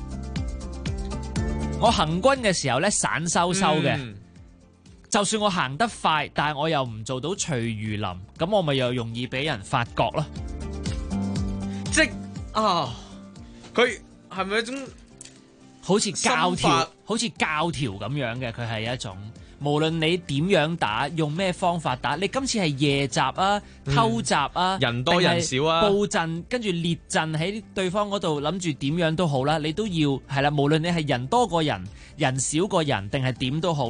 我行軍嘅時候咧散收嘅，就算我行得快，但係我又唔做到隨如林，咁我咪又容易俾人發覺咯。 即佢係咪一種好似教條咁樣嘅？佢係一種。無論你點樣打，用咩方法打，你今次係夜襲啊、偷襲啊、 人多人少啊、 布陣跟住列陣喺對方嗰度，諗住點樣都好啦，你都要係啦。無論你係人多過人、人少過人，定係點都好啦，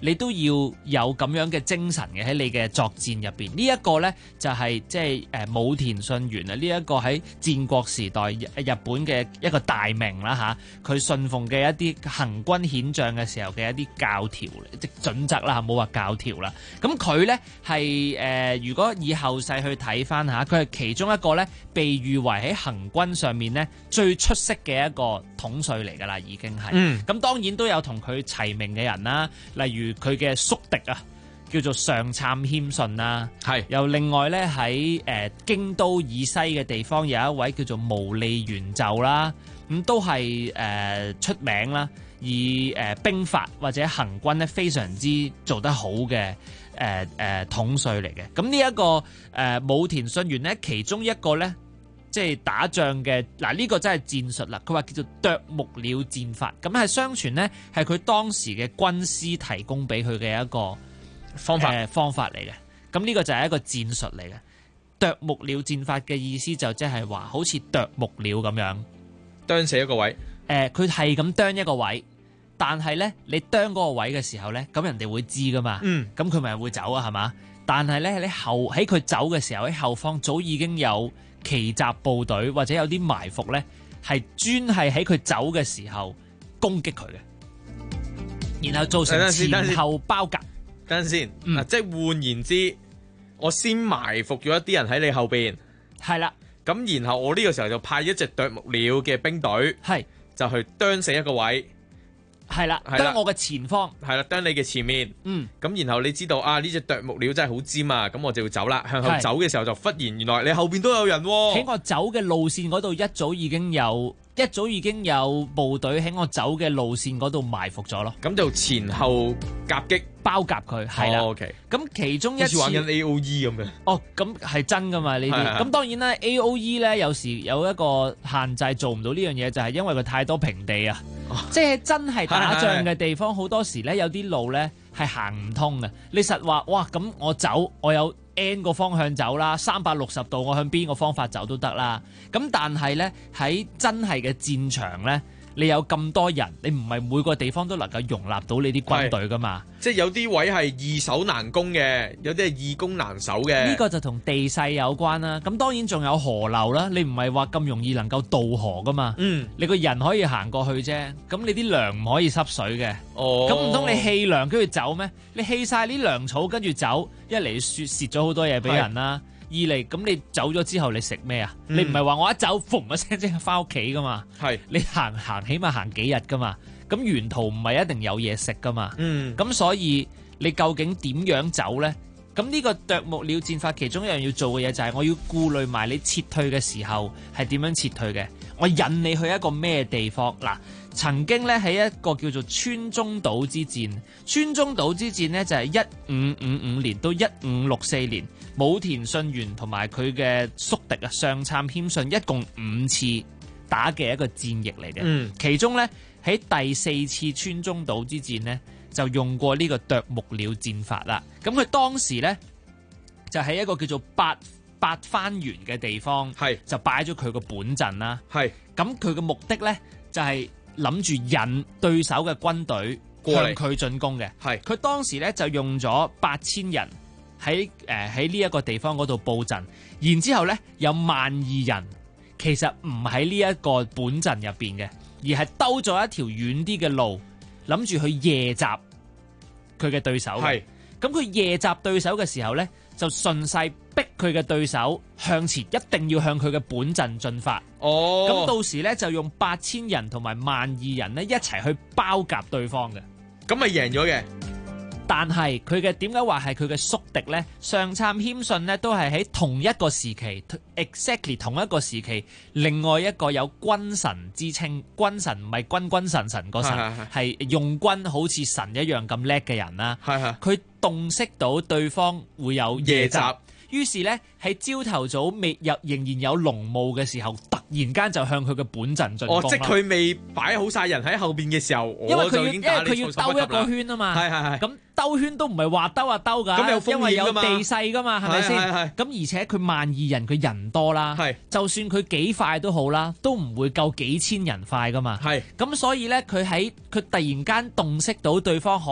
你都要有咁樣嘅精神嘅喺你嘅作戰入邊。呢一個呢，就係即係武田信玄啊，呢一個喺戰國時代日本嘅一個大名啦嚇，佢信奉嘅一啲行軍遣將嘅時候嘅一啲教條即準則啦，冇話教條啦。咁佢呢係如果以後世去睇翻嚇，佢係其中一個呢被譽為喺行軍上面呢最出色嘅一個統帥嚟㗎啦，已經係。咁當然都有同佢齊名嘅人啦，例如佢嘅宿敵啊，叫做上杉謙信啦，係又另外咧喺京都以西嘅地方有一位叫做毛利元就啦，咁都係出名啦，以兵法或者行軍咧非常之做得好嘅統帥嚟嘅。咁呢一個武田信玄咧，其中一個咧。即係打仗嘅嗱，呢個真係戰術啦。佢話叫做啄木鳥戰法，咁係相傳呢，係佢當時嘅軍師提供俾佢嘅一個方法嚟嘅。咁呢個就係一個戰術嚟嘅。啄木鳥戰法嘅意思就即係話好似啄木鳥咁樣， 啄死一個位。 佢係咁啄一個位，但係呢，你啄嗰個位嘅時候呢，咁人哋會知噶嘛。咁佢咪會走啊，係嘛？但係呢，喺佢走嘅時候，喺後方早已經有奇襲部隊或者有啲埋伏咧，係專係喺佢走嘅時候攻擊佢嘅，然後造成前後包夾。 等陣先，即係換言之，我先埋伏咗一啲人喺你後邊， 係啦， 咁然後我呢個時候就派一隻啄木鳥嘅兵隊， 係就去啄死一個位。 係啦，啄我嘅前方， 係啦，啄你嘅前面，咁然後你知道啊呢隻啄木鳥真係好尖啊，咁我就要走啦。向後走嘅時候就忽然原來你後邊都有人喎。 喺我走嘅路線嗰度一早已經有部隊喺我走嘅路線嗰度埋伏咗咯。 咁就前後夾擊包夾佢，係啦。 OK， 咁其中一次好似玩緊 AOE 咁嘅。 哦，咁係真噶嘛呢啲？咁當然啦 ，AOE 咧有時有一個限制做唔到呢樣嘢，就係因為佢太多平地啊。即係真係打仗嘅地方，好多時咧有啲路咧係行唔通嘅。你實話哇，咁我有 N 個方向走啦，360度我向邊個方法走都得啦。咁但係咧喺真係嘅戰場咧，你有咁多人，你唔係每個地方都能夠容納到你啲軍隊噶嘛。 即係有啲位係易守難攻嘅，有啲係易攻難守嘅。 呢個就同地勢有關啦。咁當然仲有河流啦，你唔係話咁容易能夠渡河噶嘛。你個人可以行過去啫，咁你啲糧唔可以濕水嘅。咁唔通你棄糧跟住走咩？你棄晒啲糧草跟住走，一嚟蝕咗好多嘢俾人啦，二嚟咁你走咗之後你食咩啊？你唔係話我一走，嘣一聲即刻翻屋企噶嘛？你行起碼行幾日噶嘛？咁沿途唔係一定有嘢食噶嘛，咁所以你究竟點樣走呢？咁呢個啄木鳥戰法其中一樣要做嘅嘢就係我要顧慮埋你撤退嘅時候係點樣撤退嘅，我引你去一個咩地方嗱？曾經咧喺一個叫做川中島之戰，川中島之戰呢就係1555年到1564年，武田信玄同埋佢嘅宿敵啊上杉謙信一共5次打嘅一個戰役嚟嘅，其中呢。喺第4次川中島之戰呢，就用過呢個啄木鳥戰法啦。咁佢當時呢，就喺一個叫做八幡原嘅地方，就擺咗佢個本陣啦。咁佢嘅目的呢，就係諗住引對手嘅軍隊向佢進攻嘅。佢當時呢，就用咗8000人喺呢一個地方嗰度佈陣，然之後呢，有12000人其實唔喺呢一個本陣入邊嘅。而係兜咗一條遠啲嘅路，諗住去夜襲佢嘅對手。咁佢夜襲對手嘅時候呢，就順勢逼佢嘅對手向前，一定要向佢嘅本陣進發。咁到時呢，就用8000人同埋12000人呢一齊去包夾對方嘅。 咁咪贏咗嘅。 但係佢嘅點解話係佢嘅宿敵呢？上杉謙信呢都係喺同一個時期 ，exactly 同一個時期，另外一個有軍神之稱，軍神唔係君神個神，係用軍好似神一樣咁叻嘅人啦。佢洞悉到對方會有夜襲，於是呢，喺朝頭早仍然有濃霧嘅時候，突然間就向佢嘅本陣進攻。 即係佢未擺好晒人喺後邊嘅時候， 因為佢要兜一個圈啊嘛。咁兜圈都唔係話兜啊兜㗎，因為有地勢㗎嘛，係咪先？咁而且佢12000人，佢人多啦，就算佢幾快都好啦，都唔會夠幾千人快㗎嘛。咁所以呢，佢突然間洞悉到對方可能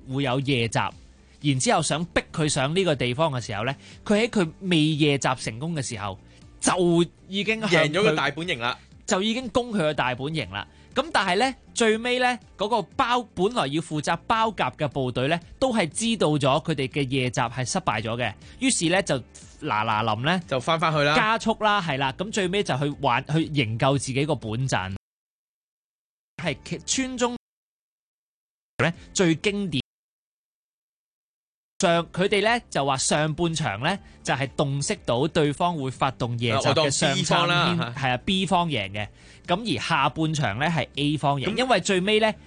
會有夜襲，然之後想逼佢上呢個地方嘅時候呢，佢喺佢未夜襲成功嘅時候，就已經贏咗個大本營啦， 就已經攻佢個大本營啦。咁但係呢，最尾呢，嗰個本來要負責包夾嘅部隊呢，都係知道咗佢哋嘅夜襲係失敗咗嘅，於是呢，就嗱臨呢， 就翻去啦， 加速啦，係啦，咁最尾就去營救自己個本陣，係村中咧最經典。佢哋咧就話上半場咧就係洞悉到對方會發動夜襲嘅上方啦，係啊 B 方贏嘅，咁而下半場咧係 A 方贏，因為最尾咧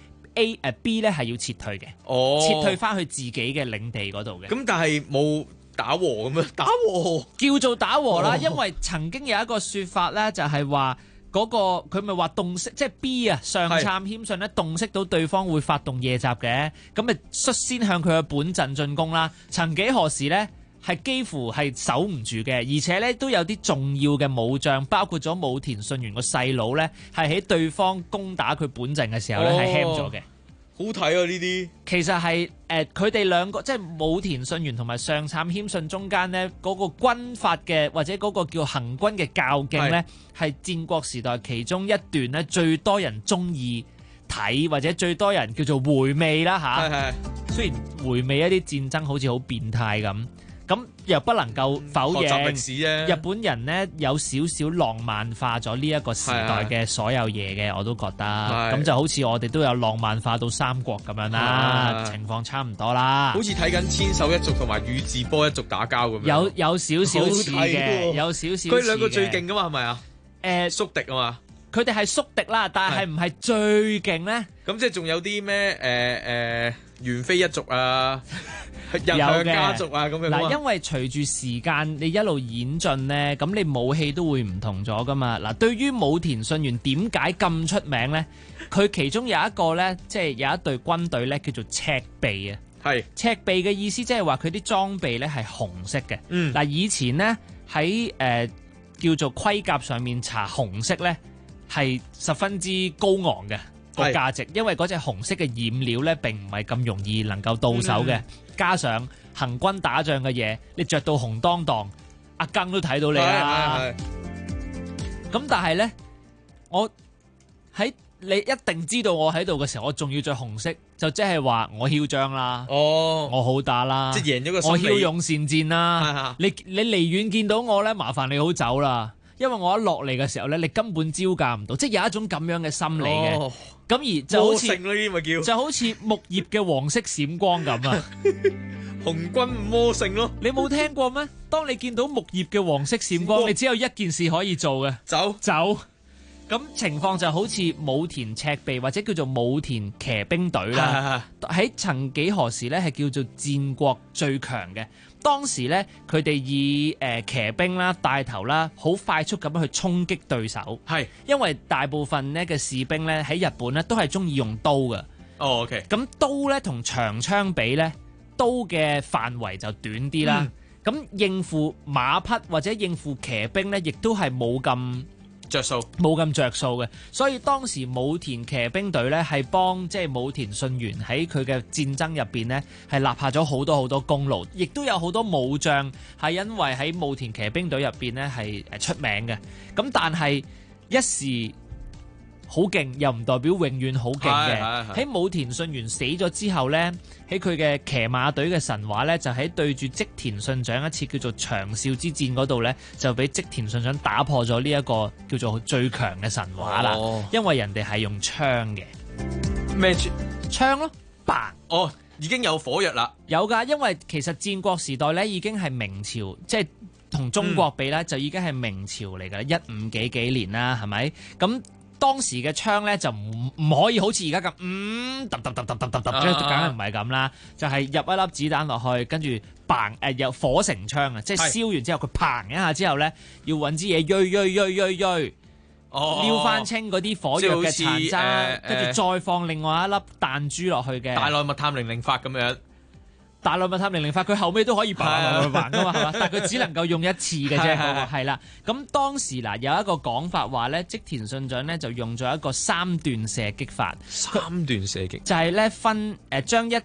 B 咧係要撤退嘅，撤退翻去自己嘅領地嗰度嘅。 咁但係冇打和咁樣，打和叫做打和啦，因為曾經有一個說法咧就係話。嗰個佢咪話洞悉，即係 B 啊上杉謙信咧洞悉到對方會發動夜襲嘅，咁咪率先向佢嘅本陣進攻啦。曾幾何時呢，係幾乎係守唔住嘅，而且呢都有啲重要嘅武將，包括咗武田信玄個細佬呢，係喺對方攻打佢本陣嘅時候呢，係 ham 咗嘅。 好睇啊！呢啲其實係佢哋兩個即係武田信玄同埋上杉謙信中間呢嗰個軍法嘅或者嗰個叫行軍嘅較勁呢，係戰國時代其中一段呢最多人中意睇或者最多人叫做回味啦嚇。雖然回味一啲戰爭好似好變態咁又不能夠否認學習歷史啫。 日本人呢有少少浪漫化咗呢一個時代嘅所有嘢嘅，我都覺得。咁就好似我哋都有浪漫化到三國咁樣啦，情況差唔多啦。 好似睇緊千手一族同埋宇智波一族打交咁樣。 有少少似嘅，有少少。 佢兩個最勁噶嘛，係咪啊？宿敵啊嘛。 佢哋係宿敵啦，但係唔係最勁咧？ 咁即係仲有啲咩元妃一族啊？日向家族啊咁樣嗱， 因為隨住時間你一路演進咧，咁你武器都會唔同咗噶嘛。嗱，對於武田信玄點解咁出名咧？佢其中有一個咧，即係有一隊軍隊咧，叫做赤備啊。 係赤備嘅意思，即係話佢啲裝備咧係紅色嘅。嗱，以前咧喺叫做盔甲上面搽紅色咧，係十分之高昂嘅個價值，因為嗰隻紅色嘅染料咧並唔係咁容易能夠到手嘅。加上行軍打仗嘅嘢，你着到紅當當，阿更都睇到你啦。咁但係呢，我喺你一定知道我喺度嘅時候，我仲要着紅色，就即係話我囂張啦。我好打啦， 即係贏咗個心理。 我驍勇善戰啦。你離遠見到我呢，麻煩你好走啦。因為我一落嚟嘅時候咧，你根本招架唔到，即係有一種咁樣嘅心理嘅。咁而就好似就好似木葉嘅黃色閃光咁啊！ 紅軍魔性咯， 你冇聽過咩？當你見到木葉嘅黃色閃光，你只有一件事可以做嘅，走。咁情況就好似武田赤備或者叫做武田騎兵隊啦，喺曾幾何時咧係叫做戰國最強嘅。當時咧，佢哋以騎兵啦帶頭啦，好快速咁樣去衝擊對手。 係， 因為大部分咧嘅士兵咧喺日本咧都係中意用刀嘅。 OK。咁刀咧同長槍比咧，刀嘅範圍就短啲啦。咁應付馬匹或者應付騎兵咧，亦都係冇咁着數， 冇咁着數嘅，所以當時武田騎兵隊咧係幫即係武田信玄喺佢嘅戰爭入邊咧係立下咗好多好多功勞，亦都有好多武將係因為喺武田騎兵隊入邊咧係出名嘅。咁但係一時好勁又唔代表永遠好勁嘅。喺武田信玄死咗之後呢，喺佢嘅騎馬隊嘅神話呢，就喺對住織田信長一次叫做長篠之戰嗰度呢，就俾織田信長打破咗呢一個叫做最強嘅神話啦。因為人哋係用槍嘅， 咩槍咯，嘭！ 已經有火藥啦， 有㗎。因為其實戰國時代呢，已經係明朝，即係同中國比呢，就已經係明朝嚟㗎，15幾年啦，係咪？咁當時嘅槍咧就唔可以好似而家咁，揼，梗係唔係咁啦，就係入一粒子彈落去，跟住嘭有火繩槍啊，即係燒完之後佢嘭一下之後咧，要揾支嘢鋥，撩翻清嗰啲火藥嘅殘渣，跟住再放另外一粒彈珠落去嘅。 大內密探零零發咁樣。 大內密探零零發，佢後尾都可以嘭落去嘭噶嘛，係嘛？但係佢只能夠用一次嘅啫，係啦。咁當時嗱有一個講法話咧，織田信長咧就用咗一個3段射擊法。 3段射擊就係咧分將一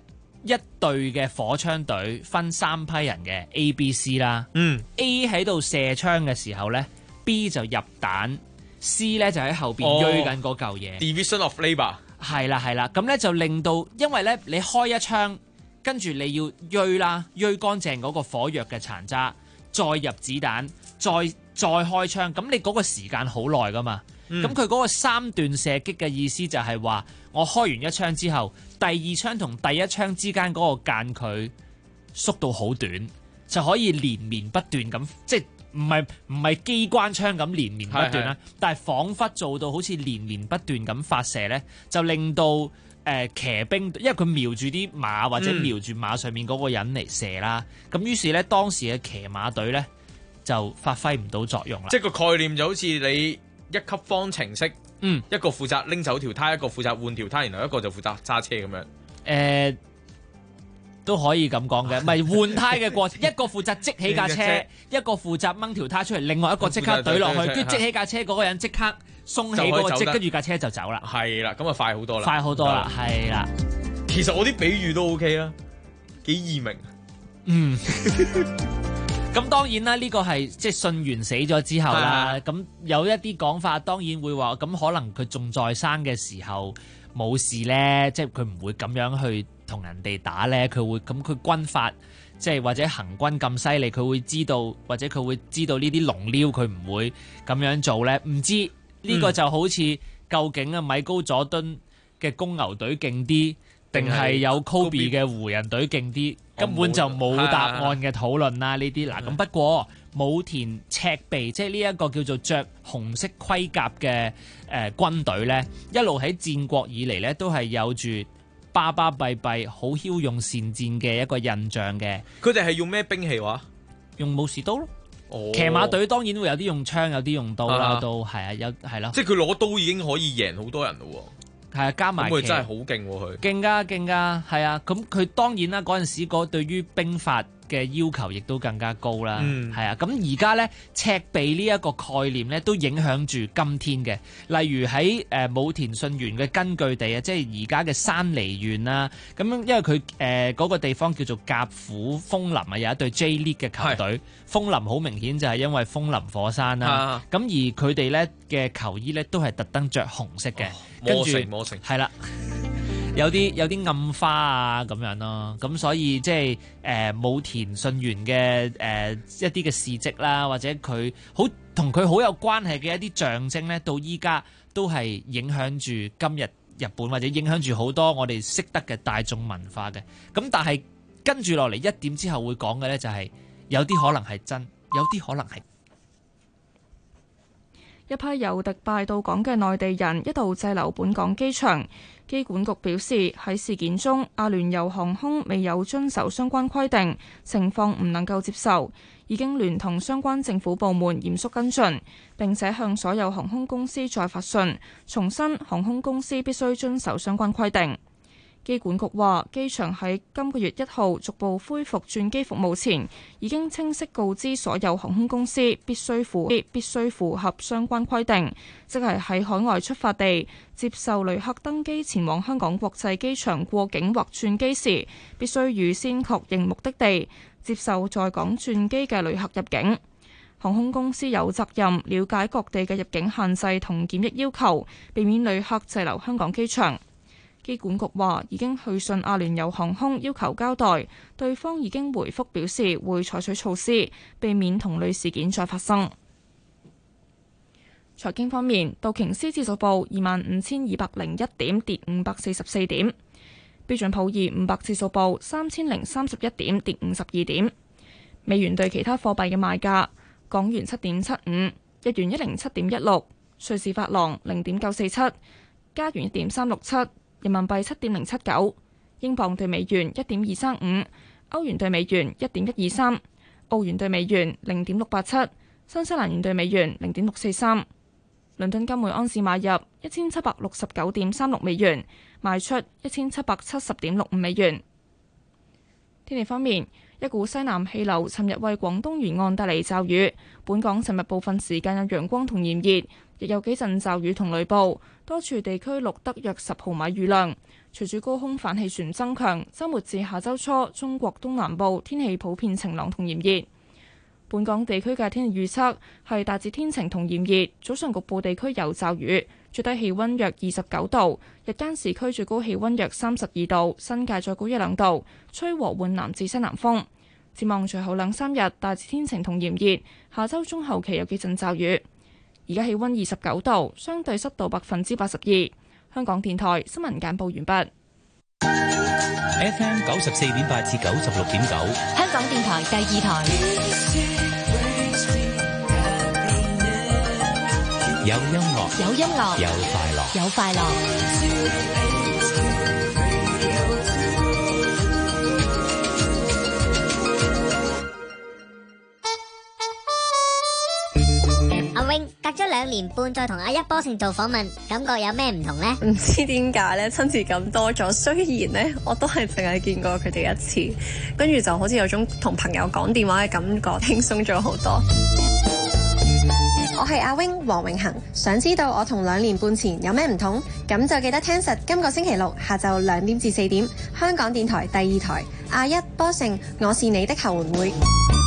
一隊嘅火槍隊分3批人嘅 A、B、C 啦。A 喺度射槍嘅時候咧 ，B 就入彈 ，C 咧就喺後邊追緊嗰嚿嘢。 Division of labour 係啦，咁咧就令到，因為咧你開一槍，跟住你要鋥乾淨嗰個火藥嘅殘渣，再入子彈，再開槍，咁你嗰個時間好耐噶嘛。咁佢嗰個3段射擊嘅意思就係話，我開完一槍之後，第2槍同第1槍之間嗰個間距縮到好短，就可以連綿不斷咁，即係唔係機關槍咁連綿不斷啦，但係彷彿做到好似連綿不斷咁發射呢，就令到騎兵，因為佢瞄住啲馬或者瞄住馬上面嗰個人嚟射啦，咁於是呢，當時嘅騎馬隊呢，就發揮唔到作用啦。 即係個概念就好似你1級方程式，一個負責拎走條胎，一個負責換條胎，然後一個就負責揸車咁樣。 都可以咁講嘅，唔係換胎嘅過程，一個負責積起架車，一個負責掹條胎出嚟，另外一個即刻懟落去，跟住積起架車嗰個人即刻鬆起嗰個積，跟住架車就走啦。 係啦，咁啊快好多啦， 快好多啦，係啦。 其實我啲比喻都 OK 啦，幾易明。 咁當然啦，呢個係即係信源死咗之後啦。咁有一啲講法，當然會話，咁可能佢仲在生嘅時候冇事咧，即係佢唔會咁樣去同人哋打咧。佢會咁佢軍法即係或者行軍咁犀利，佢會知道或者佢會知道呢啲龍撩，佢唔會咁樣做咧。唔知呢個就好似究竟啊米高佐敦嘅公牛隊勁啲，定係有 Kobe 嘅湖人隊勁啲？根本就冇答案嘅討論啦，呢啲嗱咁。不過武田赤備即係呢一個叫做着紅色盔甲嘅軍隊咧，一路喺戰國以嚟咧都係有住巴巴閉閉、好驍勇善戰嘅一個印象嘅。 佢哋係用咩兵器話？ 用武士刀咯。騎馬隊當然會有啲用槍，有啲用刀啦，都係啊，有係咯。 即係佢攞刀已經可以贏好多人咯喎。 係啊，加埋佢真係好勁喎，佢勁㗎，係啊。咁佢當然啦，嗰陣時嗰對於兵法嘅要求亦都更加高啦。係啊。咁而家咧赤備呢一個概念咧，都影響住今天嘅。例如喺武田信玄嘅根據地啊，即係而家嘅山梨縣啦。咁因為佢嗰個地方叫做甲府豐林啊，有一隊 J League 嘅球隊。豐林好明顯就係因為風林火山啦。咁而佢哋咧嘅球衣咧都係特登着紅色嘅。 魔城係啦，有啲暗花啊咁樣咯，咁所以即係武田信玄嘅一啲嘅事蹟啦，或者佢好同佢好有關係嘅一啲象徵咧，到依家都係影響住今日日本或者影響住好多我哋識得嘅大眾文化嘅。咁但係跟住落嚟一點之後會講嘅咧，就係有啲可能係真，有啲可能係。 一批由迪拜到港嘅內地人一度滯留本港機場，機管局表示喺事件中，阿聯酋航空未有遵守相關規定，情況唔能夠接受，已經聯同相關政府部門嚴肅跟進，並且向所有航空公司再發信，重申航空公司必須遵守相關規定。機管局話，機場喺今個月1號逐步恢復轉機服務前，已經清晰告知所有航空公司必須符合相關規定，即係喺海外出發地接受旅客登機前往香港國際機場過境或轉機時，必須預先確認目的地，接受在港轉機嘅旅客入境。航空公司有責任了解各地嘅入境限制同檢疫要求，避免旅客滯留香港機場。機管局話已經去信阿聯酋航空要求交代，對方已經回覆表示會採取措施，避免同類事件再發生。財經方面，道瓊斯指數報25,201點，跌544點；標準普爾500指數報3031點，跌52點。美元對其他貨幣嘅賣價：港元7.75，日元107.16，瑞士法郎0.947，加元1.367。人民幣7.079，英鎊對美元1.235，歐元對美元1.123，澳元對美元0.687，新西蘭元對美元0.643。倫敦金每盎司買入1769.36美元，賣出1770.65美元。天氣方面，一股西南氣流尋日為廣東沿岸帶嚟驟雨，本港尋日部分時間有陽光同炎熱， 亦有幾陣驟雨同雷暴，多處地區錄得約10毫米雨量。隨住高空反氣旋增強，週末至下週初，中國東南部天氣普遍晴朗同炎熱。本港地區嘅天氣預測係大致天晴同炎熱，早上局部地區有驟雨，最低氣溫約29度，日間市區最高氣溫約32度，新界再高1-2度，吹和緩南至西南風。展望隨後2-3日大致天晴同炎熱，下週中後期有幾陣驟雨。而家氣溫29度，相對濕度82%。香港電台新聞簡報完畢。 FM 94.8至96.9， 香港電台第2台。 有音樂， 有音樂， 有快樂， 有快樂。 阿 wing 隔咗2年半再同阿一波成做訪問，感覺有咩唔同呢？ 唔知點解咧，親切感多咗。雖然咧，我都係淨係見過佢哋一次，跟住就好似有種同朋友講電話嘅感覺，輕鬆咗好多。我係阿 wing 黃永恒，想知道我同2年半前有咩唔同？咁就記得聽實今個星期6下晝2點至4點，香港電台第2台阿一波成，我是你的後援會。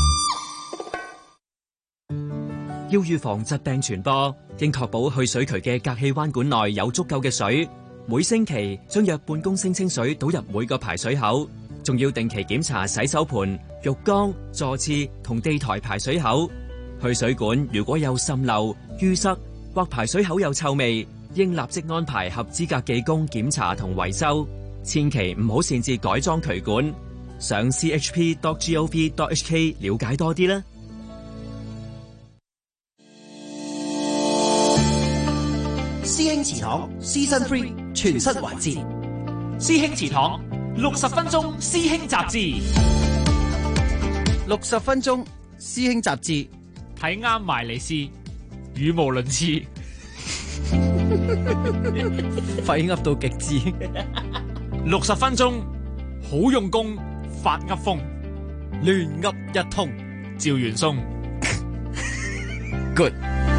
要預防疾病傳播，應確保去水渠嘅隔氣彎管內有足夠嘅水。每星期將約半公升清水倒入每個排水口，仲要定期檢查洗手盆、浴缸、座廁同地台排水口。去水管如果有滲漏、淤塞或排水口有臭味，應立即安排合資格技工檢查同維修。千祈唔好擅自改裝渠管。上 chp.gov.hk 了解多啲啦。 師兄祠堂 Season 3全新環節， 師兄祠堂60分鐘師兄雜誌 ，60分鐘師兄雜誌， 睇啱埋嚟試，語無倫次， 廢噏到極致 ，60分鐘好用功，發噏風，亂噏一通，趙元松 ，good。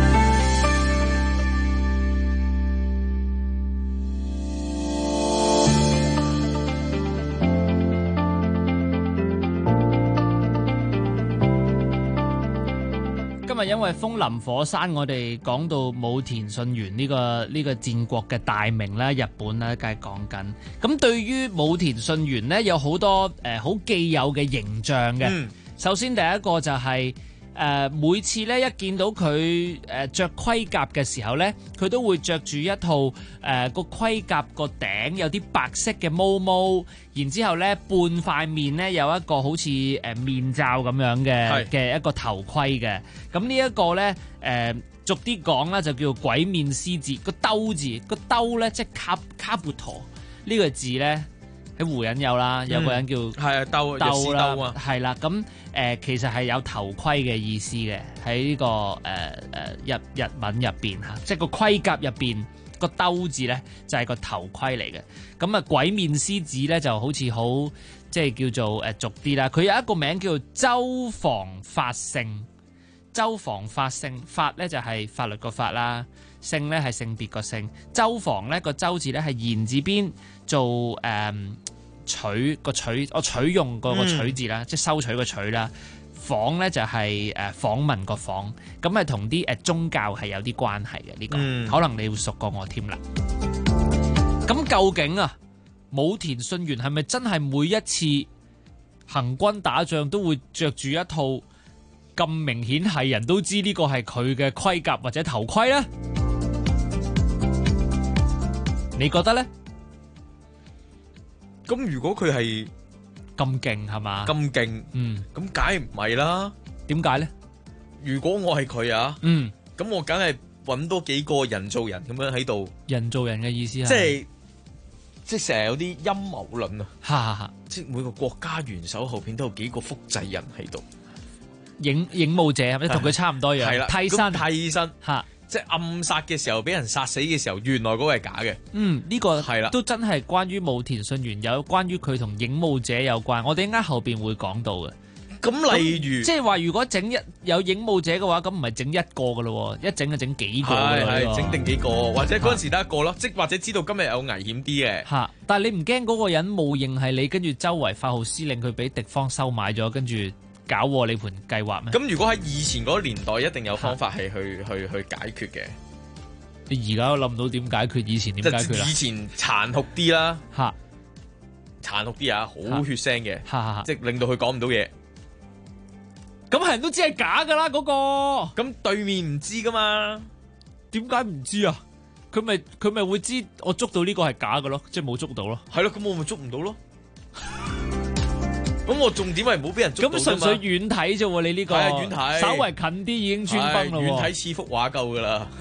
因為風林火山，我哋講到武田信玄呢個戰國嘅大名啦，日本啦，梗係講緊。咁對於武田信玄呢，有好多好既有嘅形象嘅。首先第一個就係每次咧一見到佢着盔甲嘅時候咧，佢都會着住一套個盔甲個頂有啲白色嘅毛毛，然之後咧半塊面咧有一個好似面罩咁樣嘅一個頭盔嘅。咁呢一個咧逐啲講啦，就叫鬼面獅子。個兜字，個兜咧即係卡布陀呢個字咧喺胡人有啦，有個人叫兜啦，係啦。咁其實係有頭盔嘅意思嘅，喺呢個日文入邊嚇，即係個盔甲入邊個兜字咧就係個頭盔嚟嘅。咁啊鬼面獅子咧就好似好即係叫做俗啲啦。佢有一個名叫做周防法勝，周防法勝，法咧就係法律個法啦，性咧係性別個性。周防咧個周字咧係言字邊做取個取，我取用個取字啦，即係收取個取啦。訪咧就係訪問個訪，咁係同啲宗教係有啲關係嘅呢個，可能你會熟過我添啦。咁究竟啊，武田信玄係咪真係每一次行軍打仗都會着住一套咁明顯係人都知呢個係佢嘅盔甲或者頭盔呢？你覺得呢？ 咁如果佢係咁勁係嘛？ 咁勁，咁梗係唔係啦？ 點解咧？ 如果我係佢啊，咁我梗係搵多幾個人造人咁樣喺度。 人造人嘅意思係？ 即係成日有啲陰謀論啊！即係每個國家元首後邊都有幾個複製人喺度。 影武者係咪同佢差唔多樣？ 係啦，替身吓。 即係暗殺嘅時候，俾人殺死嘅時候，原來嗰個係假嘅。 呢個係啦， 都真係關於武田信玄，有關於佢同影武者有關。我哋陣間後邊會講到嘅。 咁例如， 即係話如果有影武者嘅話，咁唔係整一個噶咯，一整就整幾個㗎啦。 係整定幾個，或者嗰陣時得一個咯，或者知道今日有危險啲嘅。 嚇！但係你唔驚嗰個人冒認係你，跟住周圍發號施令，佢俾敵方收買咗，跟住搞禍你盤計劃咩？ 咁如果喺以前嗰個年代，一定有方法係去解決嘅。 你而家都諗唔到點解決，以前點解決啦？ 以前殘酷啲啦， 嚇， 殘酷啲啊，好血腥嘅，即係令到佢講唔到嘢。 咁係人都知係假噶啦，嗰個。 咁對面唔知噶嘛？ 點解唔知啊？佢咪會知我捉到呢個係假嘅咯，即係冇捉到咯。 係咯，咁我咪捉唔到咯。咁我重點係冇俾人捉到。 咁純粹遠睇啫喎，你呢個係啊，遠睇， 稍為近啲已經穿崩啦。 遠睇似幅畫夠噶啦。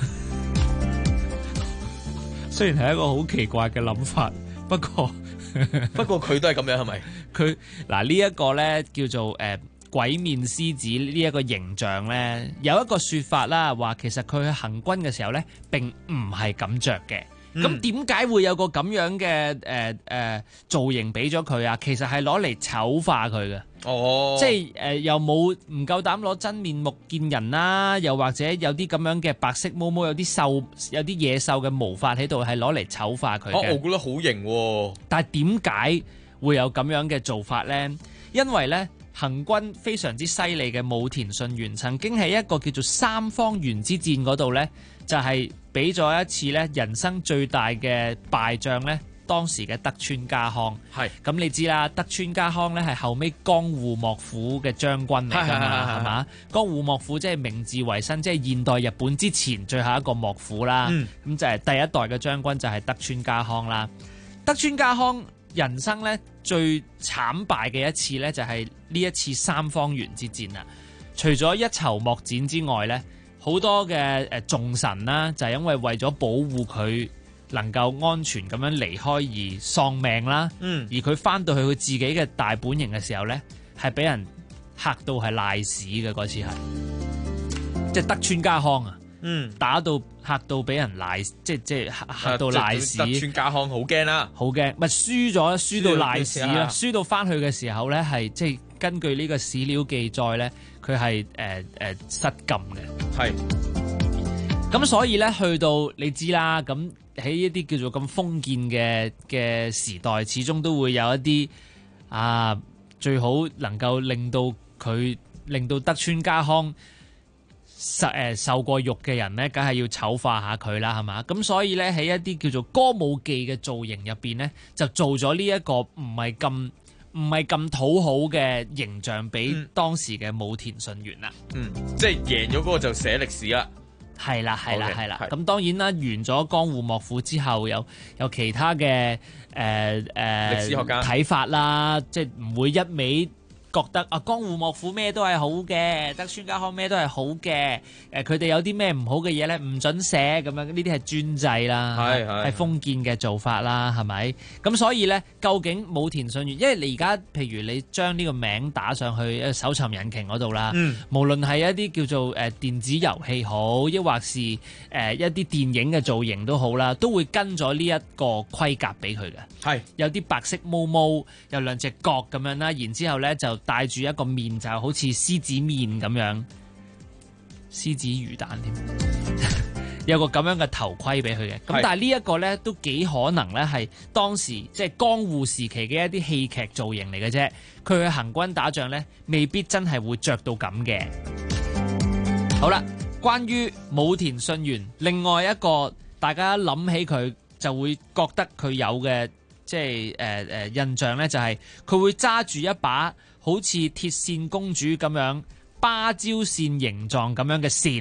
雖然係一個好奇怪嘅諗法，不過佢都係咁樣係咪？ 佢嗱呢一個咧叫做鬼面獅子呢一個形象咧，有一個說法啦，話其實佢去行軍嘅時候咧，並唔係咁着嘅。咁點解會有個咁樣嘅造型俾咗佢啊？其實係攞嚟醜化佢嘅。 哦， 即係又冇唔夠膽攞真面目見人啦，又或者有啲咁樣嘅白色毛毛，有啲野獸嘅毛髮喺度，係攞嚟醜化佢嘅。 我覺得好型喎。 但係點解會有咁樣嘅做法呢？因為呢，行軍非常之犀利嘅武田信玄曾經喺一個叫做三方原之戰嗰度呢，就係俾咗一次呢人生最大嘅敗仗呢，當時嘅德川家康。係咁你知啦，德川家康呢係後尾江戶幕府嘅將軍嚟㗎嘛，係嘛？江戶幕府即係明治維新，即係現代日本之前最後一個幕府啦。咁就係第一代嘅將軍就係德川家康啦。德川家康人生咧最慘敗嘅一次咧，就係呢一次三方原之戰啦。除咗一籌莫展之外咧，好多嘅眾臣啦，就係因為咗保護佢能夠安全咁樣離開而喪命啦。而佢翻到去佢自己嘅大本營嘅時候咧，係俾人嚇到係賴屎嘅。嗰次係即係德川家康啊！打到嚇到俾人賴，即係嚇到賴屎。德川家康好驚啦， 好驚，咪輸到賴屎啦！輸到翻去嘅時候咧，係即係根據呢個史料記載咧，佢係失禁嘅。係咁，所以咧去到你知啦，咁喺一啲叫做咁封建嘅時代，始終都會有一啲最好能夠令到德川家康受過辱嘅人咧，梗係要醜化下佢啦，係嘛？咁所以咧喺一啲叫做歌舞伎嘅造型入邊咧，就做咗呢一個唔係咁討好嘅形象俾當時嘅武田信玄啦。 即係贏咗嗰個就寫歷史啦。 係啦。咁當然啦，完咗江戶幕府之後，有其他嘅歷史學家睇法啦，即係唔會一味覺得江戶幕府咩都係好嘅，德川家康咩都係好嘅，佢哋有啲咩唔好嘅嘢咧，唔准寫咁樣，呢啲係專制啦，係封建嘅做法啦，係咪？咁所以咧，究竟武田信玄，因為你而家譬如你將呢個名打上去搜尋引擎嗰度啦，無論係一啲叫做電子遊戲好，抑或是一啲電影嘅造型都好啦，都會跟咗呢一個規格俾佢嘅，係有啲白色毛毛，有兩隻角咁樣啦，然之後咧就戴住一個面，就好似獅子面咁樣，獅子魚蛋添，有個咁樣嘅頭盔俾佢嘅。咁但係呢一個咧都幾可能咧係當時即係江戶時期嘅一啲戲劇造型嚟嘅啫。佢去行軍打仗咧，未必真係會着到咁嘅。好啦，關於武田信玄，另外一個大家諗起佢就會覺得佢有嘅即係印象咧，就係佢會揸住一把好似鐵線公主咁樣芭蕉扇形狀咁樣嘅扇，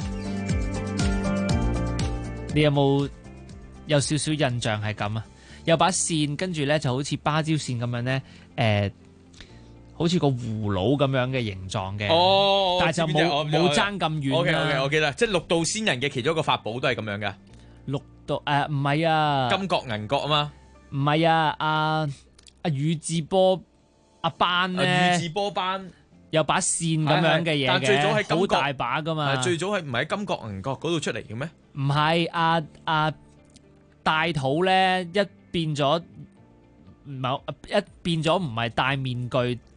你有少少印象係咁啊？有把扇，跟住咧就好似芭蕉扇咁樣咧，好似個葫蘆咁樣嘅形狀嘅，但係就冇爭咁遠。 OK， 我記得，即係六道仙人嘅其中一個法寶都係咁樣嘅。 六道唔係啊， 金角銀角啊嘛， 唔係啊，阿宇智波。阿班咧， 宇智波斑有把扇咁樣嘅嘢嘅， 但最早係好大把噶嘛。 最早係唔係喺金角銀角嗰度出嚟嘅咩？ 唔係，阿大肚咧一變咗唔係戴面具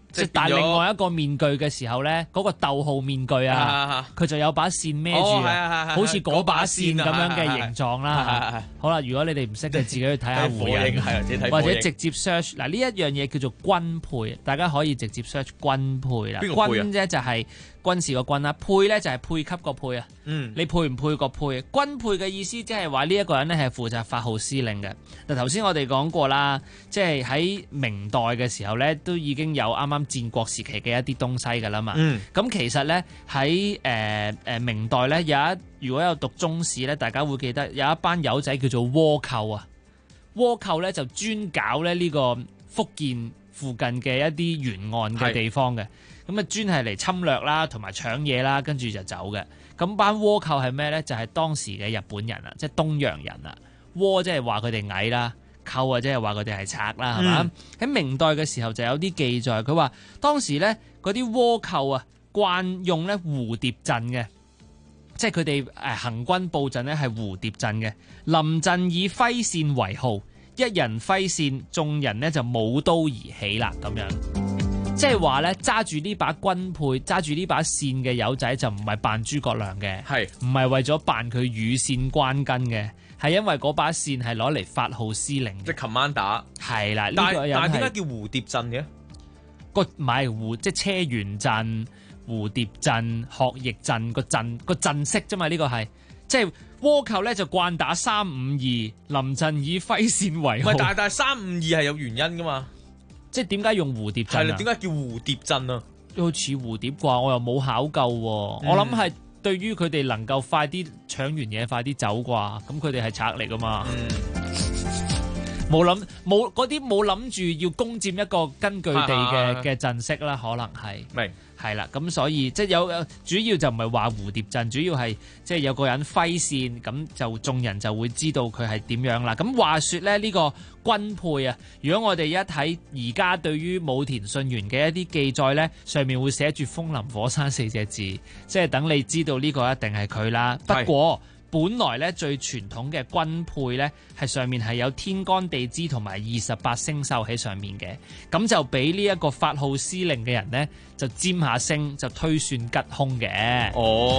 即係戴另外一個面具嘅時候咧，嗰個逗號面具啊，佢就有把線孭住好似嗰把線咁樣嘅形狀啦。好啦，如果你哋唔識就自己去睇下胡人，或者直接 search 嗱呢一樣嘢叫做軍配，大家可以直接 search 軍配啦。軍啫就係軍事個軍啦，配咧就係配給個配啊。你配唔配個配？軍配嘅意思即係話呢一個人咧係負責發號施令嘅。嗱頭先我哋講過啦，即係喺明代嘅時候咧，都已經有啱啱戰國時期嘅一啲東西㗎啦嘛。咁其實咧喺明代咧如果有讀中史咧，大家會記得有一班友仔叫做倭寇啊。倭寇咧就專搞咧呢個福建附近嘅一啲沿岸嘅地方嘅，咁啊專係嚟侵略啦，同埋搶嘢啦，跟住就走嘅。咁班倭寇係咩咧？就係當時嘅日本人啊，即係東洋人啊。倭即係話佢哋矮啦，寇啊即係話佢哋係賊啦，係嘛？喺明代嘅時候就有啲記載，佢話當時咧嗰啲倭寇啊慣用咧蝴蝶陣嘅。即係佢哋行軍布陣咧係蝴蝶陣嘅，臨陣以揮線為號，一人揮線，眾人咧就舞刀而起啦咁樣。即係話咧揸住呢把軍配、揸住呢把線嘅友仔就唔係扮諸葛亮嘅，唔係為咗扮佢羽扇綸巾嘅，係因為嗰把線係攞嚟發號施令， 即係 commander。係啦，但係點解叫蝴蝶陣嘅？ 唔係即係車圓陣。蝴蝶陣、學翼陣個陣式啫嘛，呢個係即係倭寇咧就慣打352，臨陣以揮線為號。 但係352係有原因噶嘛？ 即係點解用蝴蝶陣啊？ 係啦，點解叫蝴蝶陣啊？ 好似蝴蝶啩，我又冇考究喎。我諗係對於佢哋能夠快啲搶完嘢快啲走啩，咁佢哋係賊嚟噶嘛。冇諗住要攻佔一個根據地嘅陣式啦，可能係明。 係啦，咁所以即係有主要就唔係話蝴蝶陣，主要係即係有個人揮線，咁就眾人就會知道佢係點樣啦。咁話說咧，呢個軍配啊，如果我哋一睇而家對於武田信玄嘅一啲記載咧，上面會寫住風林火山4隻字，即係等你知道呢個一定係佢啦。不過本來咧最傳統嘅軍配咧係上面係有天干地支同埋28星宿喺上面嘅，咁就俾呢一個發號施令嘅人咧就占下星，就推算吉凶嘅。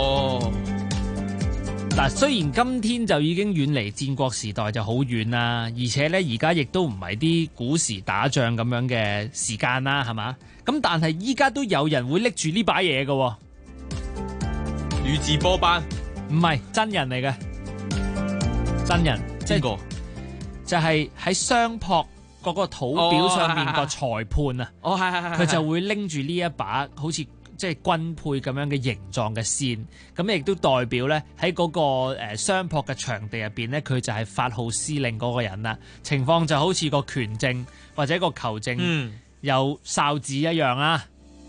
嗱，雖然今天就已經遠離戰國時代就好遠啦，而且咧而家亦都唔係啲古時打仗咁樣嘅時間啦，係嘛？咁但係依家都有人會拎住呢把嘢嘅， 宇智波斑。 唔係真人嚟嘅，真人即係個就係喺相撲嗰個土表上面個裁判啊，佢就會拎住呢一把好似即係軍配咁樣嘅形狀嘅線，咁亦都代表咧喺嗰個相撲嘅場地入邊咧，佢就係發號施令嗰個人啦。情況就好似個拳證或者個球證有哨子一樣啦。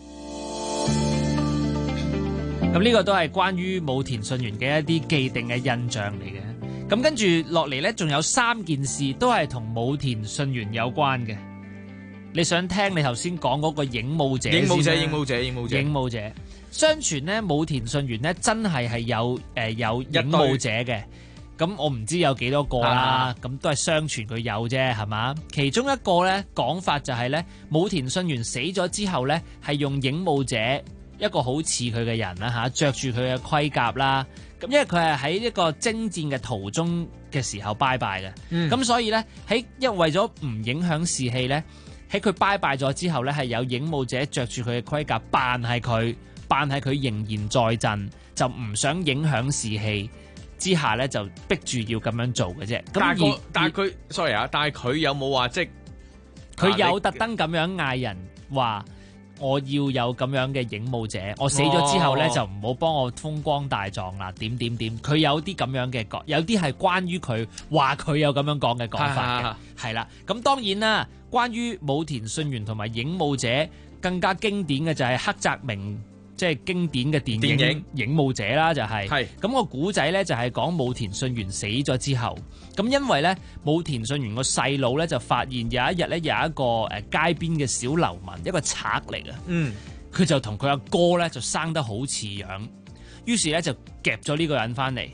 咁呢個都係關於武田信玄嘅一啲既定嘅印象嚟嘅。咁跟住落嚟呢，仲有3件事都係同武田信玄有關嘅。你想聽你頭先講嗰個影武者先？影武者。相傳呢，武田信玄呢真係有影武者嘅。咁我唔知有幾多個啦。咁都係相傳佢有啫，係嘛？其中一個呢講法就係呢，武田信玄死咗之後呢，係用影武者。一個好似佢嘅人啦嚇，着住佢嘅盔甲啦，咁因為佢係喺一個征戰嘅途中嘅時候拜拜嘅，咁所以咧為咗唔影響士氣咧，喺佢拜拜咗之後咧，係有影武者着住佢嘅盔甲扮係佢仍然在陣，就唔想影響士氣之下咧，就逼住要咁樣做嘅啫。 但係佢 sorry 啊，但係佢有冇話即佢有特登咁樣嗌人話？我要有咁樣嘅影武者，我死咗之後咧就唔好幫我風光大葬啦，點。佢有啲咁樣嘅講，有啲係關於佢話佢有咁樣講嘅講法嘅，係啦。咁當然啦，關於武田信玄同埋影武者更加經典嘅就係黑澤明。即係經典嘅電影《影武者》啦，就係咁個古仔咧，就係講武田信玄死咗之後，咁因為咧武田信玄個細佬咧就發現有一日咧有一個街邊嘅小流民，一個賊嚟嘅，佢就同佢阿哥咧就生得好似樣，於是咧就夾咗呢個人翻嚟，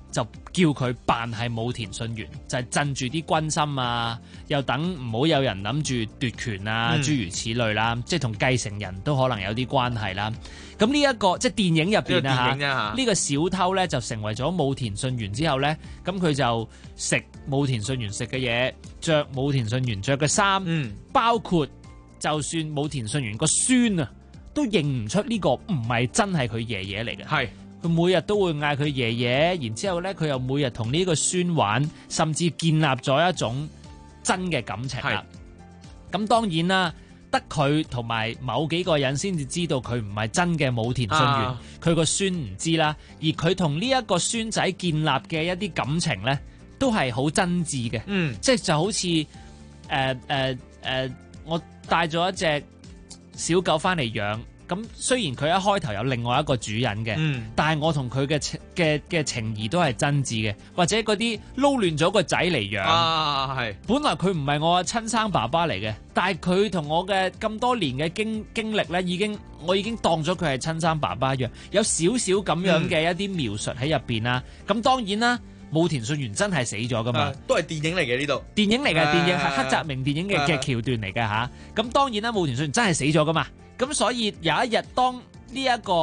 就叫佢扮係武田信玄，就係鎮住啲軍心啊，又等唔好有人諗住奪權啊，諸如此類啦，即係同繼承人都可能有啲關係啦。咁呢一個即係電影入邊啊，呢個小偷咧就成為咗武田信玄之後咧，咁佢就食武田信玄食嘅嘢，着武田信玄着嘅衫，包括就算武田信玄個孫啊，都認唔出呢個唔係真係佢爺爺嚟嘅。係。佢每日都會嗌佢爺爺，然之後咧佢又每日同呢個孫玩，甚至建立咗一種真嘅感情啦。咁當然啦，得佢同埋某幾個人先至知道佢唔係真嘅武田信玄，佢個孫唔知啦。而佢同呢一個孫仔建立嘅一啲感情咧，都係好真摯嘅。即係就好似我帶咗一隻小狗翻嚟養。咁雖然佢一開頭有另外一個主人嘅，但係我同佢嘅情誼都係真摯嘅，或者嗰啲撈亂咗個仔嚟養，本來佢唔係我親生爸爸嚟嘅，但係佢同我嘅咁多年嘅經歷咧，我已經當咗佢係親生爸爸一樣，有少少咁樣嘅一啲描述喺入邊啦。咁當然啦，武田信玄真係死咗噶嘛， 都係電影嚟嘅呢度， 電影嚟嘅，電影係黑澤明電影嘅橋段嚟嘅嚇。咁當然啦，武田信玄真係死咗噶嘛。咁所以有一日，當呢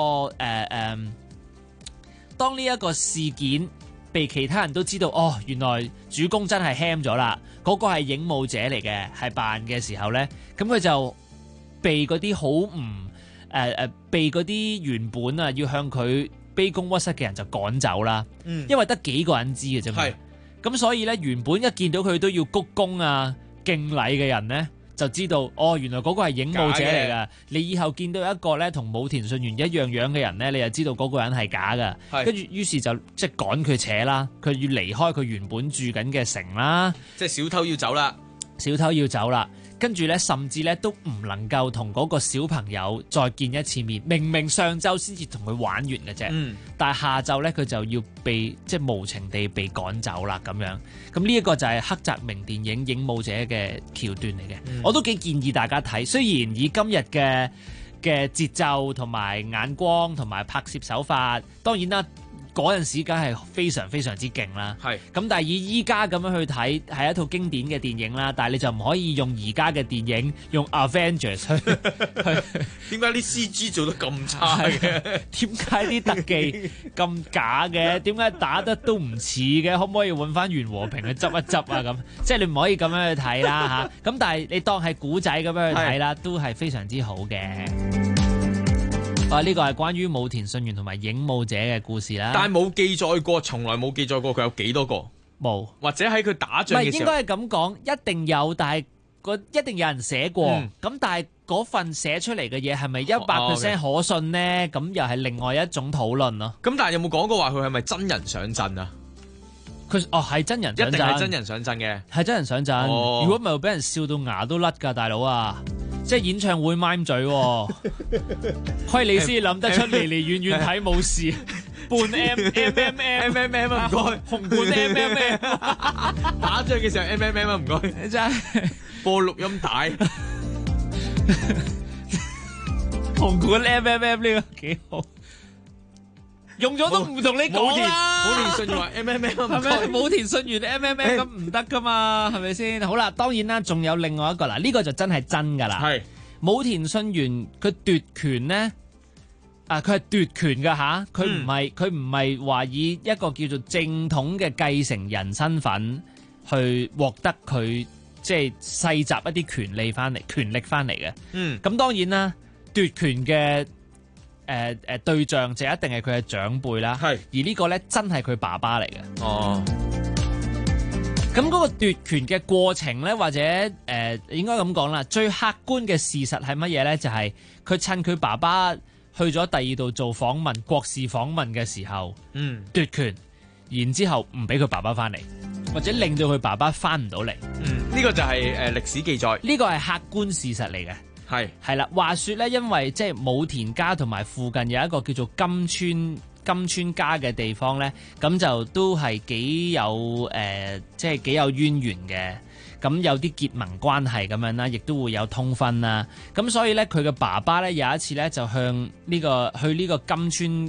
一個事件被其他人都知道，哦，原來主公真係 ham 咗啦，嗰個係影武者嚟嘅，係扮嘅時候咧，咁佢就被嗰啲被嗰啲原本啊要向佢卑躬屈膝嘅人就趕走啦。因為得幾個人知嘅啫嘛。咁所以咧，原本一見到佢都要鞠躬啊敬禮嘅人咧，就知道哦，原來嗰個係影武者嚟噶。你以後見到一個咧同武田信玄一樣樣嘅人咧，你就知道嗰個人係假噶。跟住於是就即係趕佢扯啦，佢要離開佢原本住緊嘅城啦。 即係小偷要走啦， 小偷要走啦。跟住咧，甚至咧都唔能夠同嗰個小朋友再見一次面。明明上晝先至同佢玩完嘅啫，但係下晝咧佢就要即係無情地被趕走啦咁樣。咁呢一個就係黑澤明電影《影武者》嘅橋段嚟嘅。我都幾建議大家睇，雖然以今日嘅節奏同埋眼光同埋拍攝手法，當然啦。嗰陣時梗係非常非常之勁啦，咁但係以依家咁樣去睇係一套經典嘅電影啦，但係你就唔可以用而家嘅電影用 Avengers 去點解啲 CG 做得咁差嘅？ 點解啲特技咁假嘅？點解打得都唔似嘅？可唔可以揾翻袁和平去執一執啊？咁即係你唔可以咁樣去睇啦嚇。咁但係你當係古仔咁樣去睇啦，都係非常之好嘅。呢個係關於武田信玄同埋影武者嘅故事啦， 但係冇記載過，從來冇記載過佢有幾多個， 冇， 或者喺佢打仗嘅時候， 唔係應該係咁講，一定有，但係一定有人寫過，咁但係嗰份寫出嚟嘅嘢係咪100% 可信呢？咁又係另外一種討論咯。 咁但係有冇講過話佢係咪真人上陣啊？ 佢係真人上陣， 一定係真人上陣嘅， 係真人上陣。如果唔係會俾人笑到牙都甩㗎，大佬啊！即係演唱會咪嘴，虧你先諗得出離離遠遠睇冇事，半 M 啊唔該，紅半 M 打仗嘅時候 M 啊唔該， 真係播錄音帶， 紅半 M 呢個幾好。用咗都唔同你講啦。 武田信玄話 M 係咪？武田信玄 M 咁唔得噶嘛？係咪先？好啦，當然啦，仲有另外一個啦，呢個就真係真噶啦。係武田信玄佢奪權咧，佢係奪權噶吓，佢唔係話以一個叫做正統嘅繼承人身份去獲得佢即係世襲一啲權力翻嚟嘅。咁當然啦，奪權嘅。對象就一定係佢嘅長輩啦，而呢個咧真係佢爸爸嚟嘅。哦，咁嗰個奪權嘅過程咧，或者應該咁講啦，最客觀嘅事實係乜嘢咧？就係佢趁佢爸爸去咗第二度做訪問、國事訪問嘅時候，奪權，然之後唔俾佢爸爸翻嚟，或者令到佢爸爸翻唔到嚟。 呢個就係歷史記載， 呢個係客觀事實嚟嘅。係啦，話說咧，因為即係武田家同埋附近有一個叫做金村家嘅地方咧，咁就都係幾有即係幾有淵源嘅，咁有啲結盟關係咁樣啦，亦都會有通婚啦，咁所以咧佢嘅爸爸咧有一次咧就向去呢個金村